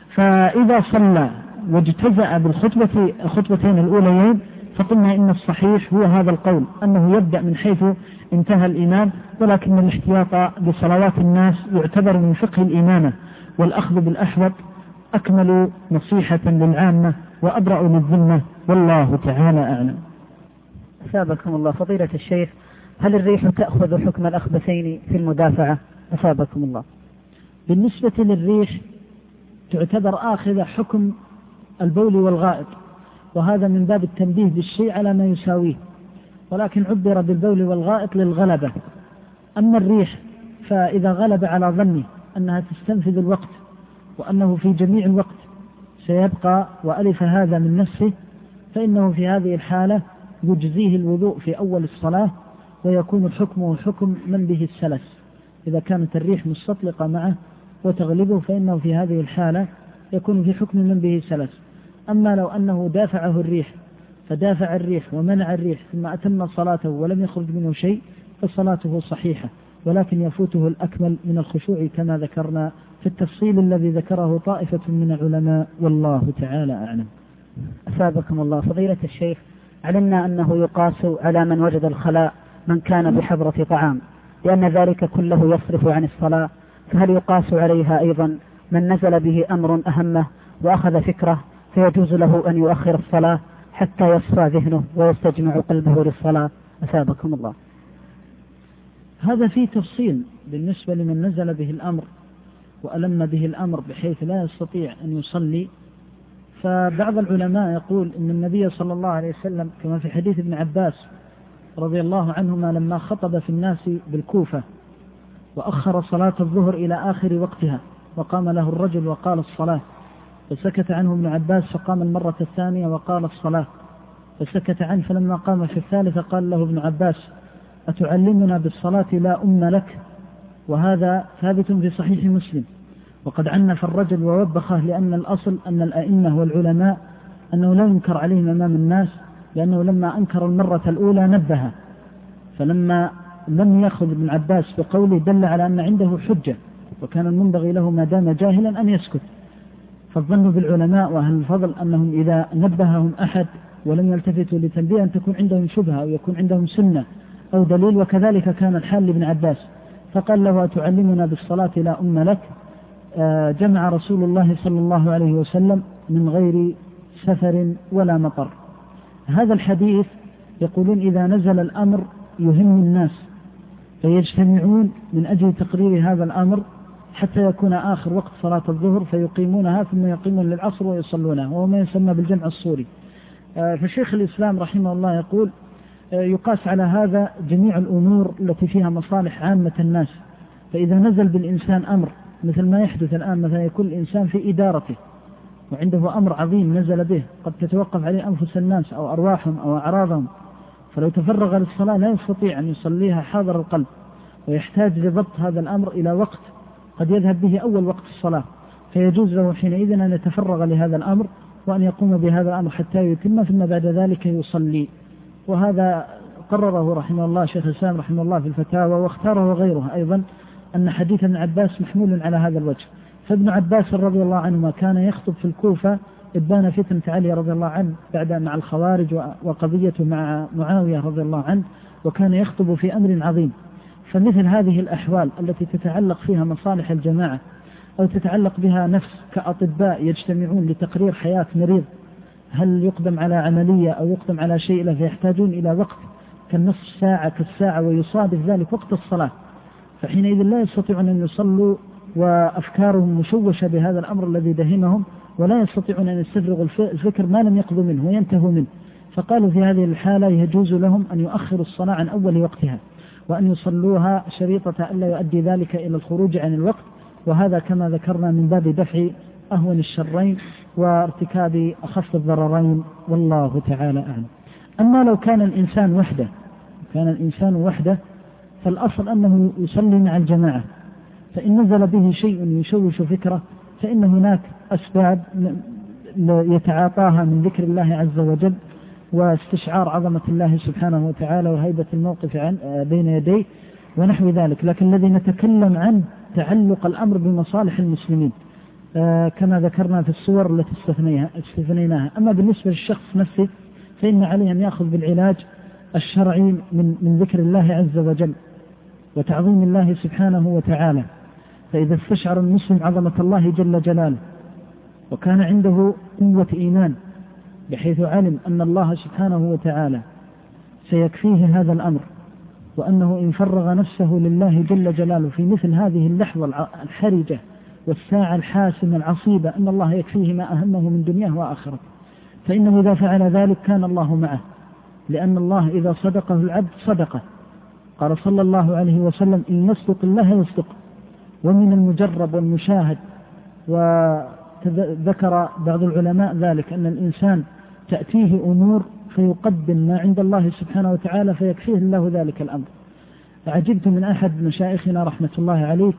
فإذا صلى واجتزأ الخطبتين الأوليين فقلنا إن الصحيح هو هذا القول، أنه يبدأ من حيث انتهى الإمام، ولكن الاحتياط بصلوات الناس يعتبر من فقه الإمامة، والأخذ بالأحوط أكمل نصيحة للعامة وأبرأ للذمة، والله تعالى أعلم. أثابكم الله فضيلة الشيخ، هل الريح تأخذ حكم الأخبثين في المدافعة؟ أثابكم الله. بالنسبة للريح تعتبر آخذ حكم البول والغائط، وهذا من باب التنبيه بالشيء على ما يساويه، ولكن عبر بالبول والغائط للغلبة. أما الريح فإذا غلب على ظنه أنها تستنفذ الوقت وأنه في جميع الوقت سيبقى وألف هذا من نفسه، فإنه في هذه الحالة يجزيه الوضوء في أول الصلاة، ويكون حكمه حكم من به السلس. إذا كانت الريح مستطلقة معه وتغلبه فإنه في هذه الحالة يكون في حكم من به سلس. أما لو أنه دافعه الريح فدافع الريح ومنع الريح ثم أتم صلاته ولم يخرج منه شيء فصلاته صحيحة، ولكن يفوته الأكمل من الخشوع كما ذكرنا في التفصيل الذي ذكره طائفة من العلماء، والله تعالى أعلم. أثابكم الله. فضيلة الشيخ، علمنا أنه يقاس على من وجد الخلاء من كان بحضرة طعام، لأن ذلك كله يصرف عن الصلاة، فهل يقاس عليها أيضا من نزل به أمر أهمه وأخذ فكرة فيجوز له أن يؤخر الصلاة حتى يصفى ذهنه ويستجمع قلبه للصلاة؟ أثابكم الله. هذا فيه تفصيل بالنسبة لمن نزل به الأمر وألم به الأمر بحيث لا يستطيع أن يصلي. فبعض العلماء يقول إن النبي صلى الله عليه وسلم كما في حديث ابن عباس رضي الله عنهما لما خطب في الناس بالكوفة وأخر صلاة الظهر إلى آخر وقتها وقام له الرجل وقال الصلاة، فسكت عنه ابن عباس فقام المرة الثانية وقال الصلاة، فسكت عنه، فلما قام في الثالثة قال له ابن عباس: أتعلمنا بالصلاة لا أم لك؟ وهذا ثابت في صحيح مسلم. وقد عنف الرجل ووبخه، لأن الأصل أن الأئمة والعلماء أنه لا ينكر عليهم أمام الناس، لأنه لما أنكر المرة الأولى نبه، فلما لم يأخذ ابن عباس بقوله دل على أن عنده حجة، وكان المنبغي له ما دام جاهلا أن يسكت. فالظن بالعلماء وأهل الفضل أنهم إذا نبههم أحد ولم يلتفتوا لتنبيه أن تكون عندهم شبهة أو يكون عندهم سنة أو دليل، وكذلك كان الحال لابن عباس، فقال له: أتعلمنا بالصلاة لا أم لك؟ جمع رسول الله صلى الله عليه وسلم من غير سفر ولا مطر. هذا الحديث يقولون إذا نزل الأمر يهم الناس فيجتمعون من أجل تقرير هذا الأمر حتى يكون آخر وقت صلاة الظهر فيقيمونها ثم يقيمون للعصر ويصلونها، وهو ما يسمى بالجمع الصوري. فشيخ الإسلام رحمه الله يقول يقاس على هذا جميع الأمور التي فيها مصالح عامة الناس. فإذا نزل بالإنسان أمر مثل ما يحدث الآن، مثلا يكون الإنسان في إدارته وعنده أمر عظيم نزل به قد تتوقف عليه أنفس الناس أو أرواحهم أو أعراضهم، فلو تفرغ للصلاة لا يستطيع أن يصليها حاضر القلب، ويحتاج لضبط هذا الأمر إلى وقت قد يذهب به أول وقت الصلاة، فيجوز له حينئذ أن يتفرغ لهذا الأمر وأن يقوم بهذا الأمر حتى يتم، ثم بعد ذلك يصلي. وهذا قرره رحمه الله شيخ الإسلام رحمه الله في الفتاوى، واختاره غيره أيضا أن حديث ابن عباس محمول على هذا الوجه. فابن عباس رضي الله عنهما كان يخطب في الكوفة إبان فتنة علي رضي الله عنه بعد مع الخوارج وقضيته مع معاوية رضي الله عنه، وكان يخطب في أمر عظيم. فمثل هذه الأحوال التي تتعلق فيها مصالح الجماعة أو تتعلق بها نفس كأطباء يجتمعون لتقرير حياة مريض، هل يقدم على عملية أو يقدم على شيء له، فيحتاجون إلى وقت كالنصف ساعة كالساعة، ويصادف ذلك وقت الصلاة، فحينئذ لا يستطيعون أن يصلوا وأفكارهم مشوشة بهذا الأمر الذي دهمهم، ولا يستطيعون أن يستفرغوا الفكر ما لم يقضوا منه وينتهوا منه. فقالوا في هذه الحالة يجوز لهم أن يؤخروا الصلاة عن أول وقتها وأن يصلوها شريطة ألا يؤدي ذلك إلى الخروج عن الوقت، وهذا كما ذكرنا من باب دفع أهون الشرين وارتكاب أخف الضررين، والله تعالى أعلم. أما لو كان الإنسان وحده فالأصل أنه يصلي مع الجماعة، فإن نزل به شيء يشوش فكره فإن هناك أسباب يتعاطاها من ذكر الله عز وجل واستشعار عظمة الله سبحانه وتعالى وهيبة الموقف بين يديه ونحو ذلك. لكن الذي نتكلم عنه تعلق الأمر بمصالح المسلمين كما ذكرنا في الصور التي استثنيناها. أما بالنسبة للشخص نفسه فإن عليه أن يأخذ بالعلاج الشرعي من ذكر الله عز وجل وتعظيم الله سبحانه وتعالى. فإذا استشعر المسلم عظمة الله جل جلاله وكان عنده قوة إيمان بحيث علم أن الله سبحانه وتعالى سيكفيه هذا الأمر، وأنه إن فرغ نفسه لله جل جلاله في مثل هذه اللحظة الحرجة والساعة الحاسمة العصيبة أن الله يكفيه ما أهمه من دنياه وآخرته، فإنه إذا فعل ذلك كان الله معه، لأن الله إذا صدقه العبد صدقه. قال صلى الله عليه وسلم: إن يصدق الله يصدق. ومن المجرب والمشاهد، وذكر بعض العلماء ذلك، أن الإنسان تأتيه أمور فيقدم ما عند الله سبحانه وتعالى فيكفيه الله ذلك الأمر. عجبت من أحد مشايخنا رحمة الله عليه،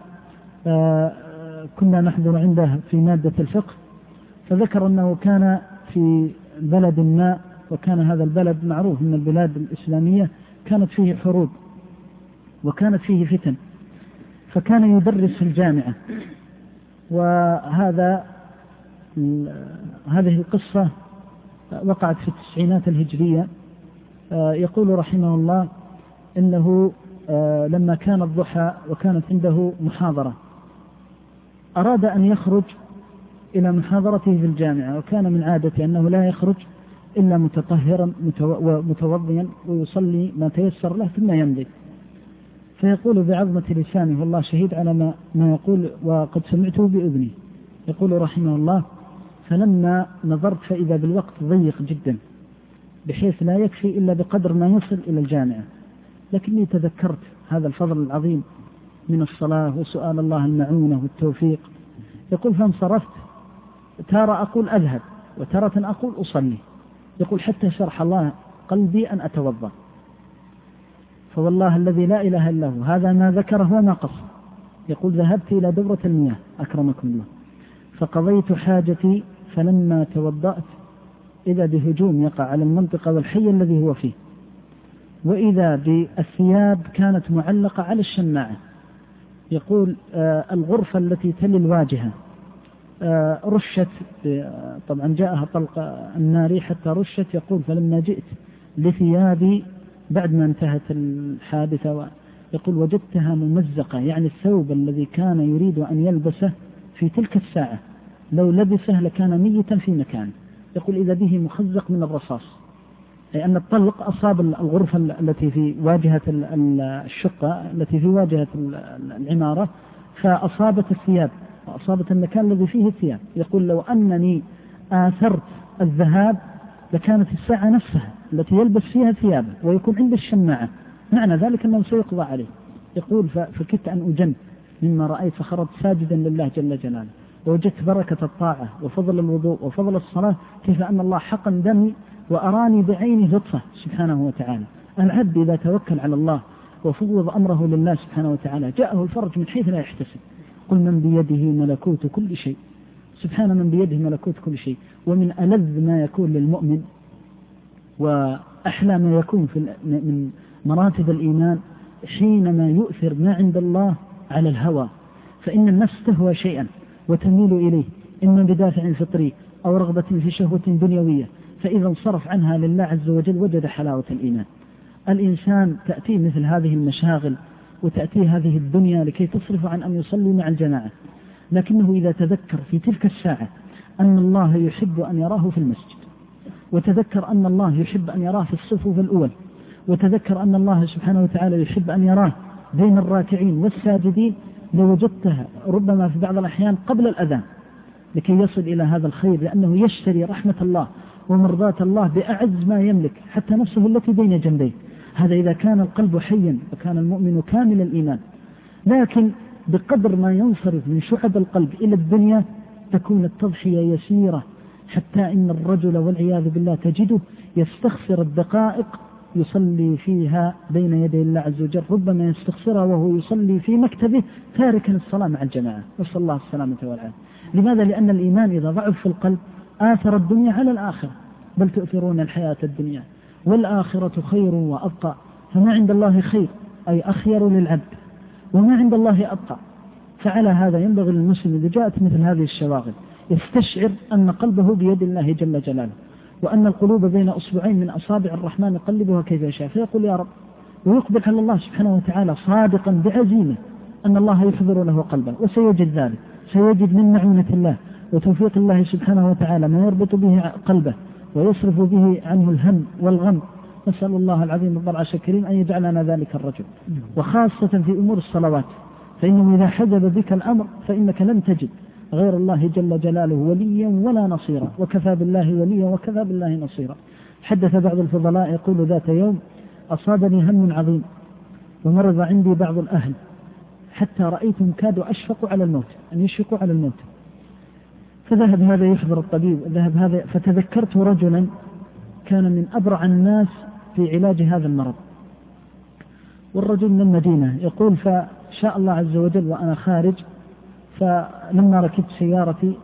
كنا نحضر عنده في مادة الفقه، فذكر أنه كان في بلد ما، وكان هذا البلد معروف من البلاد الإسلامية كانت فيه حروب وكانت فيه فتن، فكان يدرس في الجامعة. هذه القصة وقعت في التسعينات الهجرية. يقول رحمه الله إنه لما كان الضحى وكانت عنده محاضرة أراد أن يخرج إلى محاضرته في الجامعة، وكان من عادته أنه لا يخرج إلا متطهرا ومتوضيا ويصلي ما تيسر له ثم يمضي. فيقول بعظمة لسانه، والله شهيد على ما يقول وقد سمعته بأذني، يقول رحمه الله: فلما نظرت فإذا بالوقت ضيق جدا بحيث لا يكفي إلا بقدر ما يصل إلى الجامعة، لكني تذكرت هذا الفضل العظيم من الصلاة وسؤال الله المعونة والتوفيق. يقول: فانصرفت، تارة أقول أذهب وتارة أقول أصلي. يقول: حتى شرح الله قلبي أن أتوضأ. فوالله الذي لا إله إلا هو هذا ما ذكره وما قص. يقول: ذهبت إلى دورة المياه أكرمكم الله فقضيت حاجتي، فلما توضأت إذا بهجوم يقع على المنطقة والحي الذي هو فيه، وإذا بالثياب كانت معلقة على الشماعة. يقول: الغرفة التي تلي الواجهة رشت، طبعا جاءها طلق النار حتى رشت. يقول: فلما جئت لثيابي بعد ما انتهت الحادثة، يقول: وجدتها ممزقة، يعني الثوب الذي كان يريد أن يلبسه في تلك الساعة لو لبسه لكان ميتا في مكانه. يقول: إذا به مخزق من الرصاص، أي أن الطلق أصاب الغرفة التي في واجهة الشقة التي في واجهة العمارة، فأصابت الثياب وأصابت المكان الذي فيه الثياب. يقول: لو أنني آثرت الذهاب لكانت الساعة نفسها التي يلبس فيها ثيابه ويكون عند الشماعة، معنى ذلك أنه سيقضى عليه. يقول: فكدت أن أجن مما رأيت، فخرجت ساجدا لله جل جلاله، ووجدت بركة الطاعة وفضل الوضوء وفضل الصلاة، كيف أن الله حقن دمي وأراني بعيني لطفه سبحانه وتعالى. العبد إذا توكل على الله وفوض أمره لله سبحانه وتعالى جاءه الفرج من حيث لا يحتسب. قل: من بيده ملكوت كل شيء. سبحان من بيده ملكوت كل شيء. ومن ألذ ما يكون للمؤمن وأحلى ما يكون من مراتب الإيمان حينما يؤثر ما عند الله على الهوى، فإن النفس تهوى شيئا وتميل إليه، إما بدافع فطري أو رغبة في شهوة دنيوية، فإذا انصرف عنها لله عز وجل وجد حلاوة الإيمان. الإنسان تأتيه مثل هذه المشاغل وتأتيه هذه الدنيا لكي تصرف عن أن يصلي مع الجماعة، لكنه إذا تذكر في تلك الساعة أن الله يحب أن يراه في المسجد، وتذكر أن الله يحب أن يراه في الصفوف الأول، وتذكر أن الله سبحانه وتعالى يحب أن يراه بين الراكعين والساجدين، لوجدتها ربما في بعض الأحيان قبل الأذان لكي يصل إلى هذا الخير، لأنه يشتري رحمة الله ومرضاة الله بأعز ما يملك حتى نفسه التي بين جنبيه. هذا إذا كان القلب حيا وكان المؤمن كامل الإيمان. لكن بقدر ما ينصرف من شعب القلب إلى الدنيا تكون التضحية يسيرة، حتى إن الرجل والعياذ بالله تجده يستخسر الدقائق يصلي فيها بين يدي الله عز وجل، ربما يستخسرها وهو يصلي في مكتبه تاركا الصلاة مع الجماعة، نسأل الله السلامة والعافية. لماذا؟ لأن الإيمان إذا ضعف في القلب آثر الدنيا على الآخرة، بل تؤثرون الحياة الدنيا والآخرة خير وأبقى. فما عند الله خير أي أخير للعبد، وما عند الله أبقى. فعلى هذا ينبغي للمسلم إذا جاءت مثل هذه الشواغل يستشعر أن قلبه بيد الله جل جلاله، وأن القلوب بين أصبعين من أصابع الرحمن يقلبها كيف يشاء، فيقول يا رب، ويقبل على الله سبحانه وتعالى صادقا بعزيمه أن الله يحضر له قلبه، وسيجد ذلك، سيجد من معونة الله وتوفيق الله سبحانه وتعالى ما يربط به قلبه ويصرف به عنه الهم والغم. نسأل الله العظيم رب العرش الكريم أن يجعلنا ذلك الرجل، وخاصة في أمور الصلوات، فإنه إذا حجب بك الأمر فإنك لن تجد غير الله جل جلاله وليا ولا نصيرا، وكفى بالله وليا وكفى بالله نصيرا. حدث بعض الفضلاء يقول ذات يوم: أصابني هم عظيم ومرض عندي بعض الأهل حتى رأيتهم كادوا أشفقوا على الموت، أن يشفقوا على الموت. فذهب هذا يحضر الطبيب، ذهب هذا، فتذكرت رجلا كان من أبرع الناس في علاج هذا المرض، والرجل من المدينة. يقول: فشاء الله عز وجل وأنا خارج، فلما ركبت سيارتي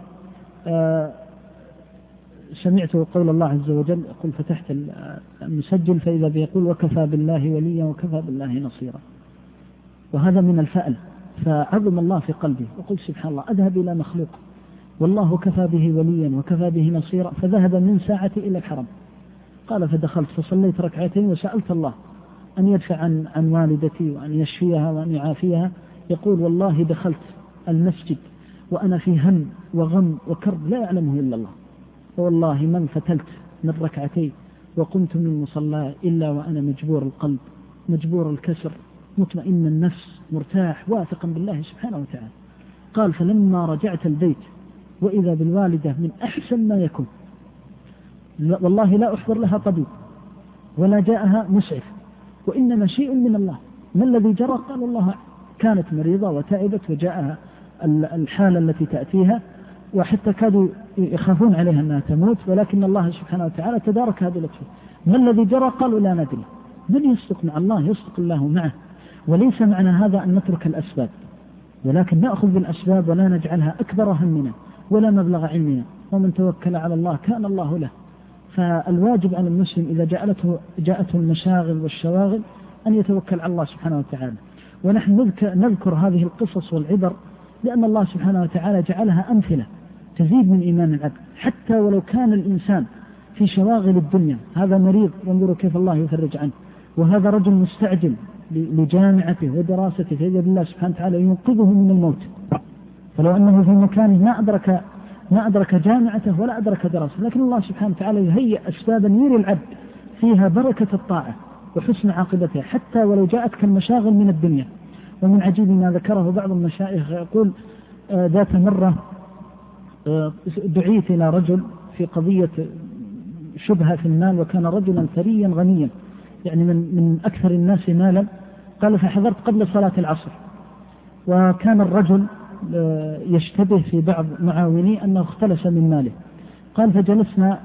سمعت قول الله عز وجل، يقول: فتحت المسجل فإذا بيقول: وكفى بالله وليا وكفى بالله نصيرا. وهذا من الفأل، فعظم الله في قلبي وقلت: سبحان الله، أذهب إلى مخلوق والله كفى به وليا وكفى به نصيرا. فذهب من ساعتي إلى الحرم. قال: فدخلت فصليت ركعتين وسألت الله أن يدفع عن والدتي وأن يشفيها وأن يعافيها. يقول: والله دخلت المسجد وأنا في هم وغم وكرب لا يعلمه إلا الله، والله ما انفتلت من ركعتين وقمت من مصلى إلا وأنا مجبور القلب مجبور الكسر مطمئن النفس مرتاح واثقا بالله سبحانه وتعالى. قال: فلما رجعت البيت وإذا بالوالدة من أحسن ما يكون، والله لا أحضر لها طبيب ولا جاءها مسعف، وإنما شيء من الله. ما الذي جرى؟ قال: الله كانت مريضة وتعبت وجاءها الحالة التي تأتيها، وحتى كادوا يخافون عليها أنها تموت، ولكن الله سبحانه وتعالى تدارك هذه الأشياء. ما الذي جرى؟ قالوا: لا ندري. من يصدق مع الله يصدق الله معه. وليس معنى هذا أن نترك الأسباب، ولكن نأخذ بالأسباب ولا نجعلها أكبر همنا ولا مبلغ علمنا، ومن توكل على الله كان الله له. فالواجب على المسلم إذا جاءته المشاغل والشواغل أن يتوكل على الله سبحانه وتعالى. ونحن نذكر هذه القصص والعبر لأن الله سبحانه وتعالى جعلها أمثلة تزيد من إيمان العبد، حتى ولو كان الإنسان في شواغل الدنيا. هذا مريض وانظروا كيف الله يفرج عنه، وهذا رجل مستعجل لجامعته ودراسته، فإذا بالله سبحانه وتعالى ينقذه من الموت. فلو أنه في مكانه ما أدرك جامعته ولا أدرك دراسته، لكن الله سبحانه وتعالى يهيئ أسبابا يري العبد فيها بركة الطاعة وحسن عاقبتها حتى ولو جاءتك المشاغل من الدنيا. ومن عجيب ما ذكره بعض المشايخ، يقول: ذات مرة دعيت إلى رجل في قضية شبهة في المال، وكان رجلا ثريا غنيا، يعني من أكثر الناس مالا. قال: فحضرت قبل صلاة العصر، وكان الرجل يشتبه في بعض معاونيه أنه اختلس من ماله. قال: فجلسنا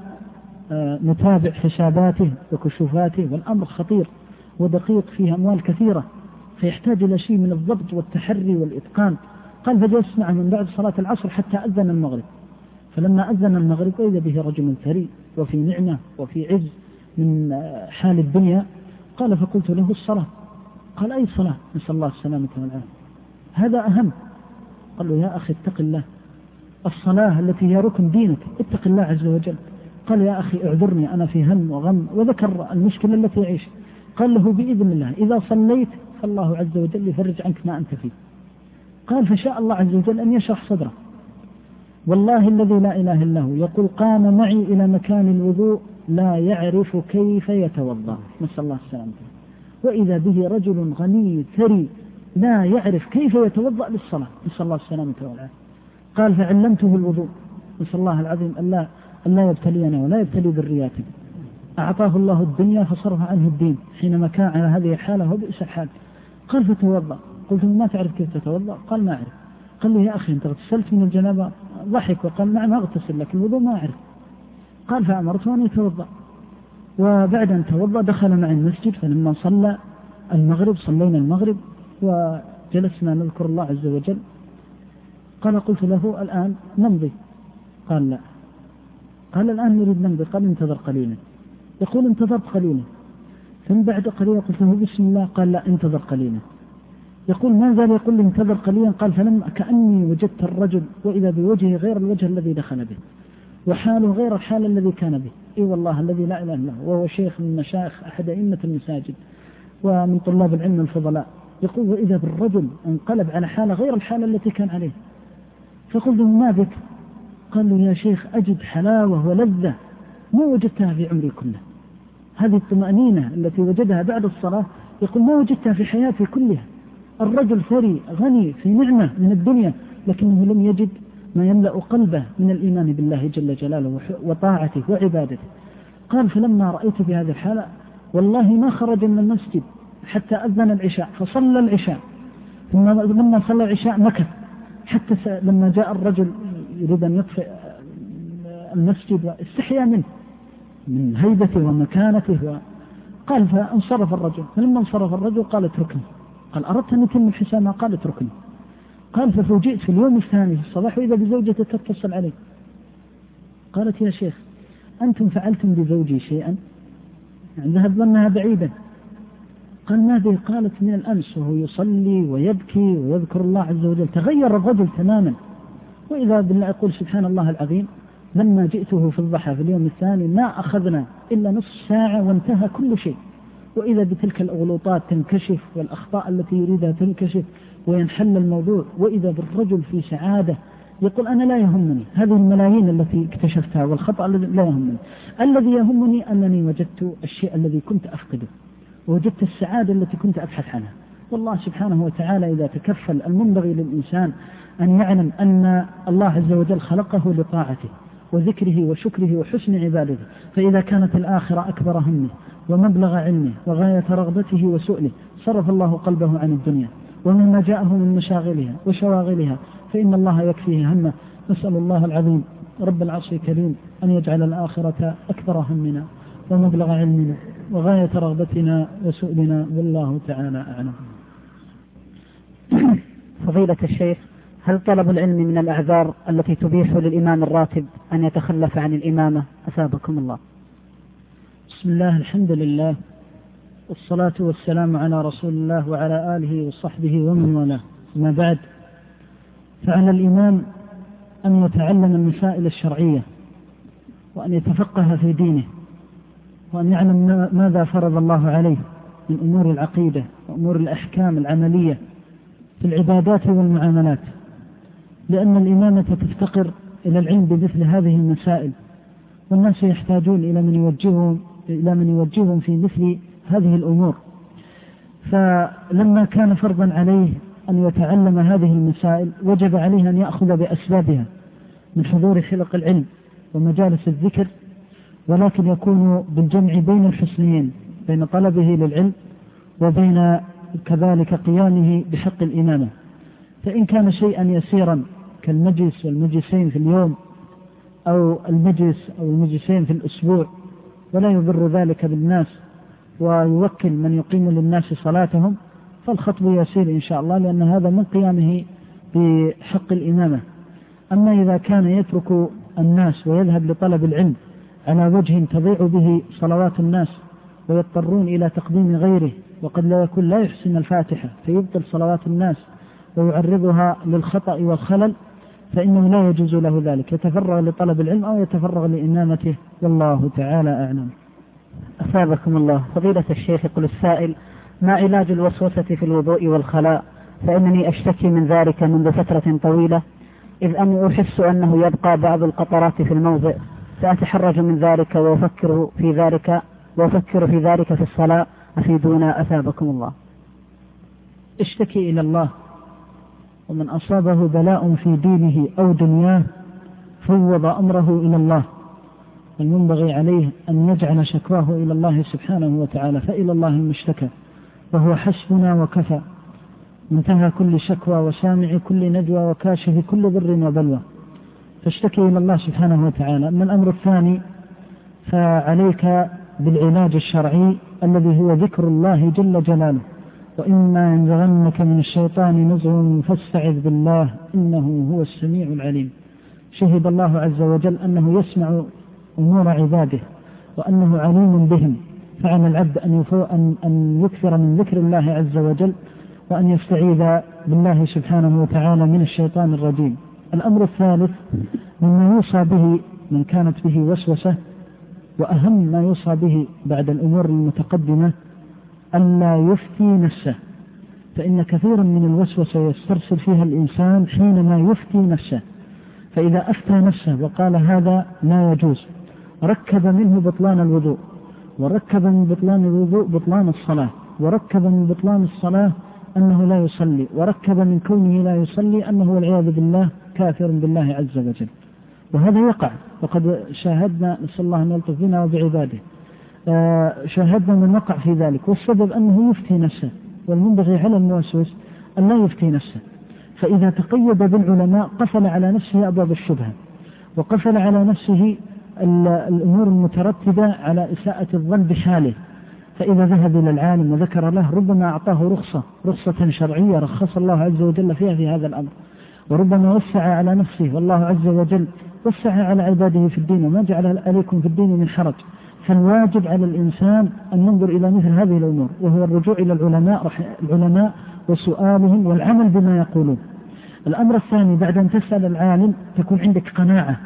نتابع حساباته وكشوفاته، والأمر خطير ودقيق فيه أموال كثيرة، فيحتاج إلى شيء من الضبط والتحري والإتقان. قال: فجلست معه من بعد صلاة العصر حتى أذن المغرب. فلما أذن المغرب إذا به رجل ثري وفي نعمة وفي عز من حال الدنيا. قال: فقلت له: الصلاة. قال: أي صلاة؟ نسأل الله السلامة والعافية، هذا أهم. قال له: يا أخي اتق الله، الصلاة التي هي ركن دينك، اتق الله عز وجل. قال: يا أخي اعذرني أنا في هم وغم، وذكر المشكلة التي يعيش. قال له: بإذن الله إذا صليت فالله عز وجل يفرج عنك ما أنت فيه. قال: فشاء الله عز وجل أن يشرح صدره. والله الذي لا إله إلا هو، يقول: قام معي إلى مكان الوضوء لا يعرف كيف يتوضأ، نسأل الله السلامة، وإذا به رجل غني ثري لا يعرف كيف يتوضأ للصلاة، نسأل الله السلامة والعافية. قال: فعلمته الوضوء، نسأل الله العظيم أن لا يبتلينا ولا يبتلي ذرياته. أعطاه الله الدنيا فصرف عنه الدين حينما كان على هذه الحالة وبئس الحال. قال: فتوضأ. قلت: ما تعرف كيف تتوضأ؟ قال: ما أعرف. قال لي: يا أخي أنت اغتسلت من الجنابة؟ ضحك وقال: نعم أغتسل، لكن الوضوء ما أعرف. قال: فأمرته أن يتوضأ، وبعد أن توضأ دخل معي المسجد، فلما صلى المغرب صلينا المغرب وجلسنا نذكر الله عز وجل. قال: قلت له: الآن نمضي؟ قال: لا. قال: الآن نريد نمضي. قال: انتظر قليلا. يقول: انتظرت قليلا، ثم بعد قليلا قلت له: بسم الله. قال: لا، انتظر قليلا. يقول: ما زال يقول لي: انتظر قليلا. قال: فلما كأني وجدت الرجل وإذا بوجهه غير الوجه الذي دخل به، وحاله غير الحال الذي كان به. إي والله الذي لا إله إلا هو، وهو شيخ من مشايخ أحد أئمة المساجد ومن طلاب العلم الفضلاء. يقول: وإذا بالرجل انقلب على حالة غير الحالة التي كان عليه. فقلت له: ما بك؟ قال له: يا شيخ أجد حلاوة ولذة ما وجدتها في عمري كله. هذه الطمأنينة التي وجدها بعد الصلاة يقول ما وجدتها في حياتي كلها. الرجل ثري غني في نعمة من الدنيا، لكنه لم يجد ما يملأ قلبه من الإيمان بالله جل جلاله وطاعته وعبادته. قال فلما رأيت بهذه الحالة والله ما خرج من المسجد حتى أذن العشاء فصلى العشاء، ثم لما صلى العشاء مكث حتى لما جاء الرجل يريد أن يطفئ المسجد واستحيا منه من هيبته ومكانته قال فانصرف الرجل. فلما انصرف الرجل قال اتركني. قال أردت أن يتم الحساب؟ قال اتركني. قال ففوجئت في اليوم الثاني في الصباح وإذا بزوجته تتصل علي قالت يا شيخ أنتم فعلتم بزوجي شيئا، يعني ذهب ظنها بعيدا. قال ما به؟ قالت من الأمس وهو يصلي ويبكي ويذكر الله عز وجل تغير الرجل تماما. وإذا بالله يقول سبحان الله العظيم لما جئته في الضحى في اليوم الثاني ما أخذنا إلا نصف ساعة وانتهى كل شيء، وإذا بتلك الأغلوطات تنكشف والأخطاء التي يريدها تنكشف وينحل الموضوع، وإذا بالرجل في سعادة يقول أنا لا يهمني هذه الملايين التي اكتشفتها والخطأ الذي لا يهمني، الذي يهمني أنني وجدت الشيء الذي كنت أفقده ووجدت السعادة التي كنت أبحث عنها. والله سبحانه وتعالى إذا تكفل المنبغي للإنسان أن يعلم أن الله عز وجل خلقه لطاعته وذكره وشكره وحسن عبادته، فإذا كانت الآخرة أكبر همه ومبلغ علمه وغاية رغبته وسؤله صرف الله قلبه عن الدنيا ومما جاءه من مشاغلها وشواغلها فإن الله يكفيه همه. نسأل الله العظيم رب العرش الكريم أن يجعل الآخرة أكبر همنا ومبلغ علمنا وغاية رغبتنا وسؤلنا، والله تعالى أعلم. فضيلة الشيخ، هل طلب العلم من الأعذار التي تبيح للإمام الراتب أن يتخلف عن الإمامة؟ أثابكم الله. بسم الله الحمد لله والصلاة والسلام على رسول الله وعلى آله وصحبه ومن والاه، ما بعد، فعلى الإمام أن يتعلم المسائل الشرعية وأن يتفقه في دينه وأن يعلم ماذا فرض الله عليه من أمور العقيدة وأمور الأحكام العملية في العبادات والمعاملات، لأن الإمامة تفتقر إلى العلم بمثل هذه المسائل، والناس يحتاجون إلى من يوجههم في مثل هذه الأمور. فلما كان فرضا عليه أن يتعلم هذه المسائل وجب عليه أن يأخذ بأسبابها من حضور حلق العلم ومجالس الذكر، ولكن يكون بالجمع بين الحسنين، بين طلبه للعلم وبين كذلك قيامه بحق الإمامة. فإن كان شيئا يسيرا كالمجلس والمجلسين في اليوم أو المجلس أو المجلسين في الأسبوع ولا يضر ذلك بالناس ويوكل من يقيم للناس صلاتهم، فالخطب يسير إن شاء الله، لأن هذا من قيامه بحق الإمامة. أما إذا كان يترك الناس ويذهب لطلب العلم على وجه تضيع به صلوات الناس ويضطرون إلى تقديم غيره وقد لا يكون لا يحسن الفاتحة فيبطل صلوات الناس ويعرضها للخطأ والخلل، فإنه لا يجوز له ذلك، يتفرغ لطلب العلم أو يتفرغ لإمامته، والله تعالى أعلم. أثابكم الله. فضيلة الشيخ، يقول السائل: ما علاج الوسوسة في الوضوء والخلاء؟ فإنني أشتكي من ذلك منذ فترة طويلة، إذ أني أحس أنه يبقى بعض القطرات في الموضع، فأتحرج من ذلك وأفكر في ذلك في الصلاة، أفيدونا أثابكم الله. اشتكي إلى الله، ومن أصابه بلاء في دينه أو دنياه فوض أمره إلى الله، المنبغي عليه أن يجعل شكواه إلى الله سبحانه وتعالى، فإلى الله المشتكى وهو حسبنا وكفى، منتهى كل شكوى وسامع كل نجوى وكاشف كل ضر وبلوى، فاشتكي إلى الله سبحانه وتعالى. أما الأمر الثاني فعليك بالعلاج الشرعي الذي هو ذكر الله جل جلاله، وإما ينزغنك من الشيطان نزغ فاستعذ بالله إنه هو السميع العليم. شهد الله عز وجل أنه يسمع أمور عباده وأنه عليم بهم، فعلى العبد أن يكثر من ذكر الله عز وجل وأن يستعيذ بالله سبحانه وتعالى من الشيطان الرجيم. الأمر الثالث مما يوصى به من كانت به وسوسة، وأهم ما يوصى به بعد الأمور المتقدمة ألا يفتي نفسه، فإن كثيرا من الوسوسة يسترسل فيها الإنسان حينما يفتي نفسه، فإذا أفتى نفسه وقال هذا لا يجوز ركب منه بطلان الوضوء، وركب من بطلان الوضوء بطلان الصلاة، وركب من بطلان الصلاة أنه لا يصلي، وركب من كونه لا يصلي أنه والعياذ بالله كافر بالله عز وجل، وهذا يقع. وقد شاهدنا، نسأل الله أن يلطف بنا وبعباده، شاهدنا من وقع في ذلك، والسبب أنه يفتي نفسه، والمنبغي على الموسوس أن لا يفتي نفسه. فإذا تقيد بالعلماء قفل على نفسه أبواب الشبهة، وقفل على نفسه الأمور المترتبة على إساءة الظن بحاله. فإذا ذهب إلى العالم وذكر له ربما أعطاه رخصة شرعية رخص الله عز وجل فيها في هذا الأمر، وربما وسع على نفسه، والله عز وجل وسع على عباده في الدين، وما جعل عليكم في الدين من حرج. فالواجب على الإنسان أن ينظر إلى مثل هذه الأمور، وهو الرجوع إلى العلماء وسؤالهم والعمل بما يقولون. الأمر الثاني، بعد أن تسأل العالم تكون عندك قناعة،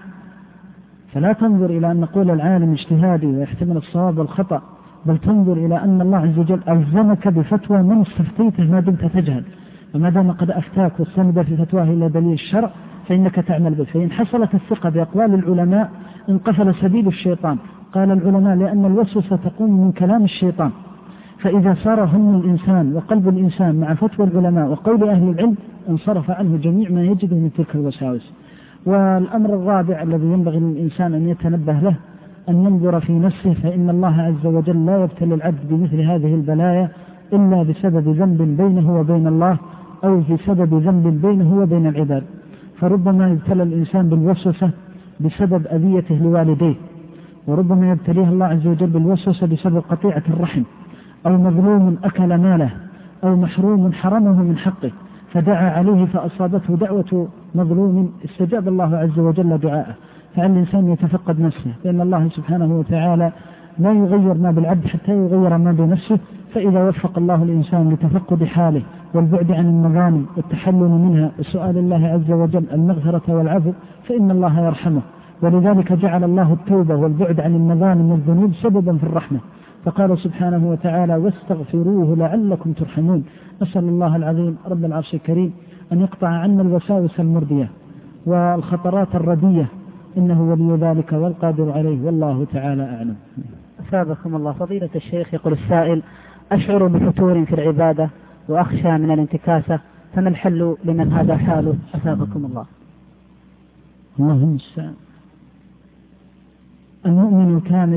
فلا تنظر إلى أن نقول العالم اجتهادي ويحتمل الصواب والخطأ، بل تنظر إلى أن الله عز وجل ألزمك بفتوى من استفتيته ما دمت تجهل، وما دام قد أفتاك واستند في فتواه إلى دليل الشرع فإنك تعمل به. فإن حصلت الثقة بأقوال العلماء انقفل سبيل الشيطان. قال العلماء لأن الوسوسة تقوم من كلام الشيطان، فإذا صار هم الإنسان وقلب الإنسان مع فتوى العلماء وقول أهل العلم انصرف عنه جميع ما يجده من تلك الوساوس. والأمر الرابع الذي ينبغي للإنسان أن يتنبه له أن ينظر في نفسه، فإن الله عز وجل لا يبتلي العبد بمثل هذه البلايا إلا بسبب ذنب بينه وبين الله، أو بسبب ذنب بينه وبين العباد. فربما يبتلى الإنسان بالوسوسة بسبب أذيته لوالديه، وربما يبتليه الله عز وجل بالوسوسة بسبب قطيعة الرحم، أو مظلوم أكل ماله، أو محروم حرمه من حقه فدعا عليه فأصابته دعوة مظلوم استجاب الله عز وجل دعاءه. فعلى الإنسان يتفقد نفسه، لأن الله سبحانه وتعالى لا يغير ما بالعبد حتى يغير ما بنفسه. فإذا وفق الله الإنسان لتفقد حاله والبعد عن المظالم والتحلل منها وسؤال الله عز وجل المغفرة والعفو فإن الله يرحمه. ولذلك جعل الله التوبة والبعد عن المظالم والذنوب سببا في الرحمة، فقال سبحانه وتعالى واستغفروه لعلكم ترحمون. نسأل الله العظيم رب العرش الكريم أن يقطع عنا الوساوس المردية والخطرات الردية، إنه ولي ذلك والقادر عليه، والله تعالى أعلم. أثابكم الله. فضيلة الشيخ، يقول السائل: أشعر بفتور في العبادة وأخشى من الانتكاسة، فما الحل لمن هذا حاله؟ أثابكم الله. اللهم المستعان. المؤمن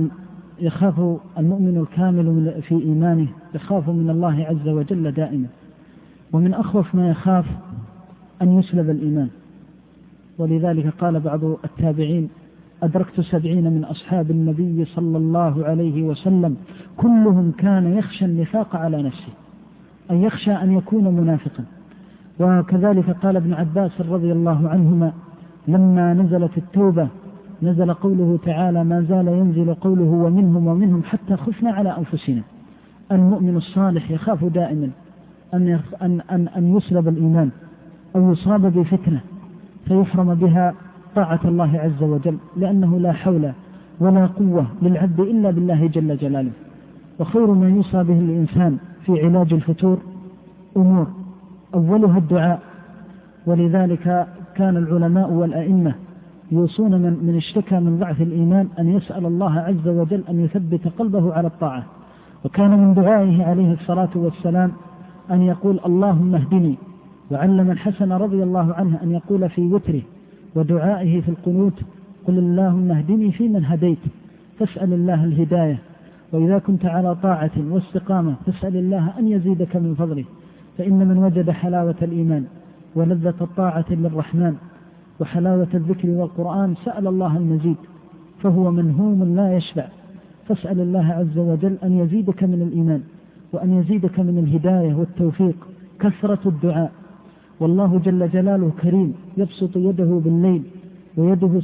الكامل في إيمانه يخاف من الله عز وجل دائما، ومن أخوف ما يخاف أن يسلب الإيمان. ولذلك قال بعض التابعين: أدركت 70 من أصحاب النبي صلى الله عليه وسلم كلهم كان يخشى النفاق على نفسه، أن يخشى أن يكون منافقا. وكذلك قال ابن عباس رضي الله عنهما لما نزلت التوبة نزل قوله تعالى: ما زال ينزل قوله ومنهم حتى خفنا على أنفسنا. المؤمن الصالح يخاف دائما أن يسلب الإيمان أو يصاب بفتنة فيحرم بها طاعة الله عز وجل، لأنه لا حول ولا قوة للعبد إلا بالله جل جلاله. وخير ما يوصى به الإنسان في علاج الفتور أمور، أولها الدعاء. ولذلك كان العلماء والأئمة يوصون من اشتكى من ضعف الإيمان أن يسأل الله عز وجل أن يثبت قلبه على الطاعة. وكان من دعائه عليه الصلاة والسلام أن يقول: اللهم اهدني. وعلم الحسن رضي الله عنه أن يقول في وتره ودعائه في القنوت: قل اللهم اهدني فيمن هديت، فاسأل الله الهداية. وإذا كنت على طاعة واستقامة فاسأل الله أن يزيدك من فضله، فإن من وجد حلاوة الإيمان ولذة الطاعة للرحمن وحلاوة الذكر والقرآن سأل الله المزيد، فهو منهوم لا يشبع. فاسأل الله عز وجل أن يزيدك من الإيمان وأن يزيدك من الهداية والتوفيق. كثرة الدعاء، والله جل جلاله كريم يبسط يده بالليل ويده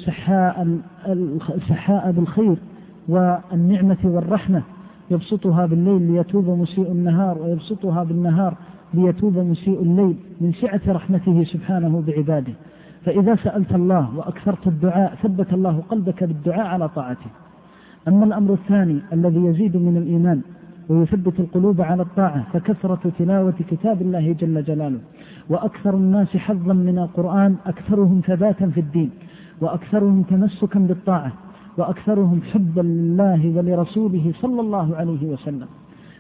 سحاء بالخير والنعمة والرحمة، يبسطها بالليل ليتوب مسيء النهار، ويبسطها بالنهار ليتوب مسيء الليل، من سعة رحمته سبحانه بعباده. فإذا سألت الله وأكثرت الدعاء ثبت الله قلبك بالدعاء على طاعته. أما الأمر الثاني الذي يزيد من الإيمان ويثبت القلوب على الطاعة فكثرة تلاوة كتاب الله جل جلاله. وأكثر الناس حظا من القرآن أكثرهم ثباتا في الدين، وأكثرهم تمسكا بالطاعة، وأكثرهم حبا لله ولرسوله صلى الله عليه وسلم.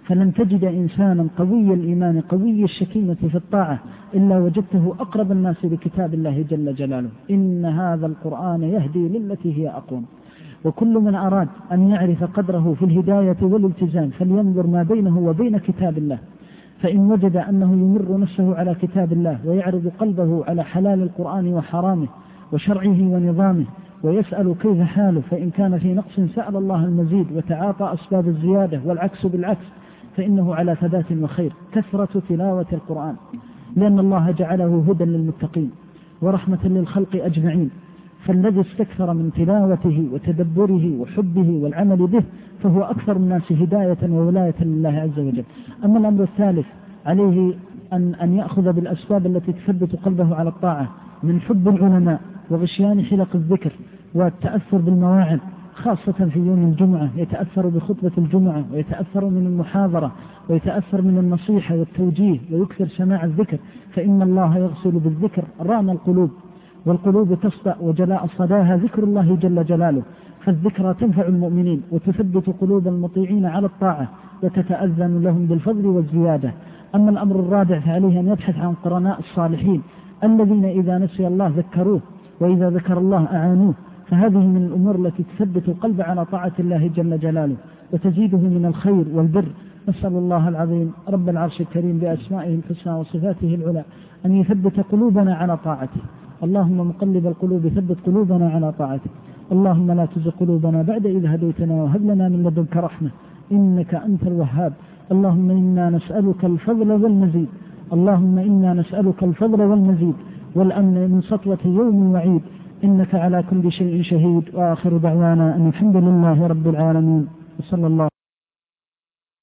فلن تجد إنسانا قوي الإيمان قوي الشكيمة في الطاعة إلا وجدته أقرب الناس لكتاب الله جل جلاله. إن هذا القرآن يهدي للتي هي أقوم. وكل من أراد أن يعرف قدره في الهداية والالتزام فلينظر ما بينه وبين كتاب الله، فإن وجد أنه يمر نفسه على كتاب الله ويعرض قلبه على حلال القرآن وحرامه وشرعه ونظامه ويسأل كيف حاله، فإن كان في نقص سأل الله المزيد وتعاطى أسباب الزيادة، والعكس بالعكس، فإنه على ثبات وخير. كثرة تلاوة القرآن، لأن الله جعله هدى للمتقين ورحمة للخلق أجمعين، فالذي استكثر من تلاوته وتدبره وحبه والعمل به فهو أكثر الناس هداية وولاية لله عز وجل. أما الأمر الثالث عليه أن يأخذ بالأسباب التي تثبت قلبه على الطاعة من حب العلماء وغشيان حلق الذكر والتأثر بالمواعظ، خاصة في يوم الجمعة يتأثر بخطبة الجمعة ويتأثر من المحاضرة ويتأثر من النصيحة والتوجيه ويكثر سماع الذكر، فإن الله يغسل بالذكر ران القلوب، والقلوب تصدأ وجلاء صداها ذكر الله جل جلاله. فالذكرى تنفع المؤمنين وتثبت قلوب المطيعين على الطاعة وتتأذن لهم بالفضل والزيادة. أما الأمر الرابع فعليه أن يبحث عن قرناء الصالحين الذين إذا نسي الله ذكروه وإذا ذكر الله أعانوه، فهذه من الأمور التي تثبت القلب على طاعة الله جل جلاله وتزيده من الخير والبر. نسأل الله العظيم رب العرش الكريم بأسمائه الحسنى وصفاته العلى أن يثبت قلوبنا على طاعته. اللهم مقلب القلوب ثبت قلوبنا على طاعتك. اللهم لا تزغ قلوبنا بعد إذ هديتنا وهب لنا من لدنك رحمة إنك أنت الوهاب. اللهم إنا نسألك الفضل والمزيد، اللهم إنا نسألك الفضل والمزيد والأمن من سطوة يوم وعيد، إنك على كل شيء شهيد. وآخر دعوانا أن الحمد لله رب العالمين، وصلى الله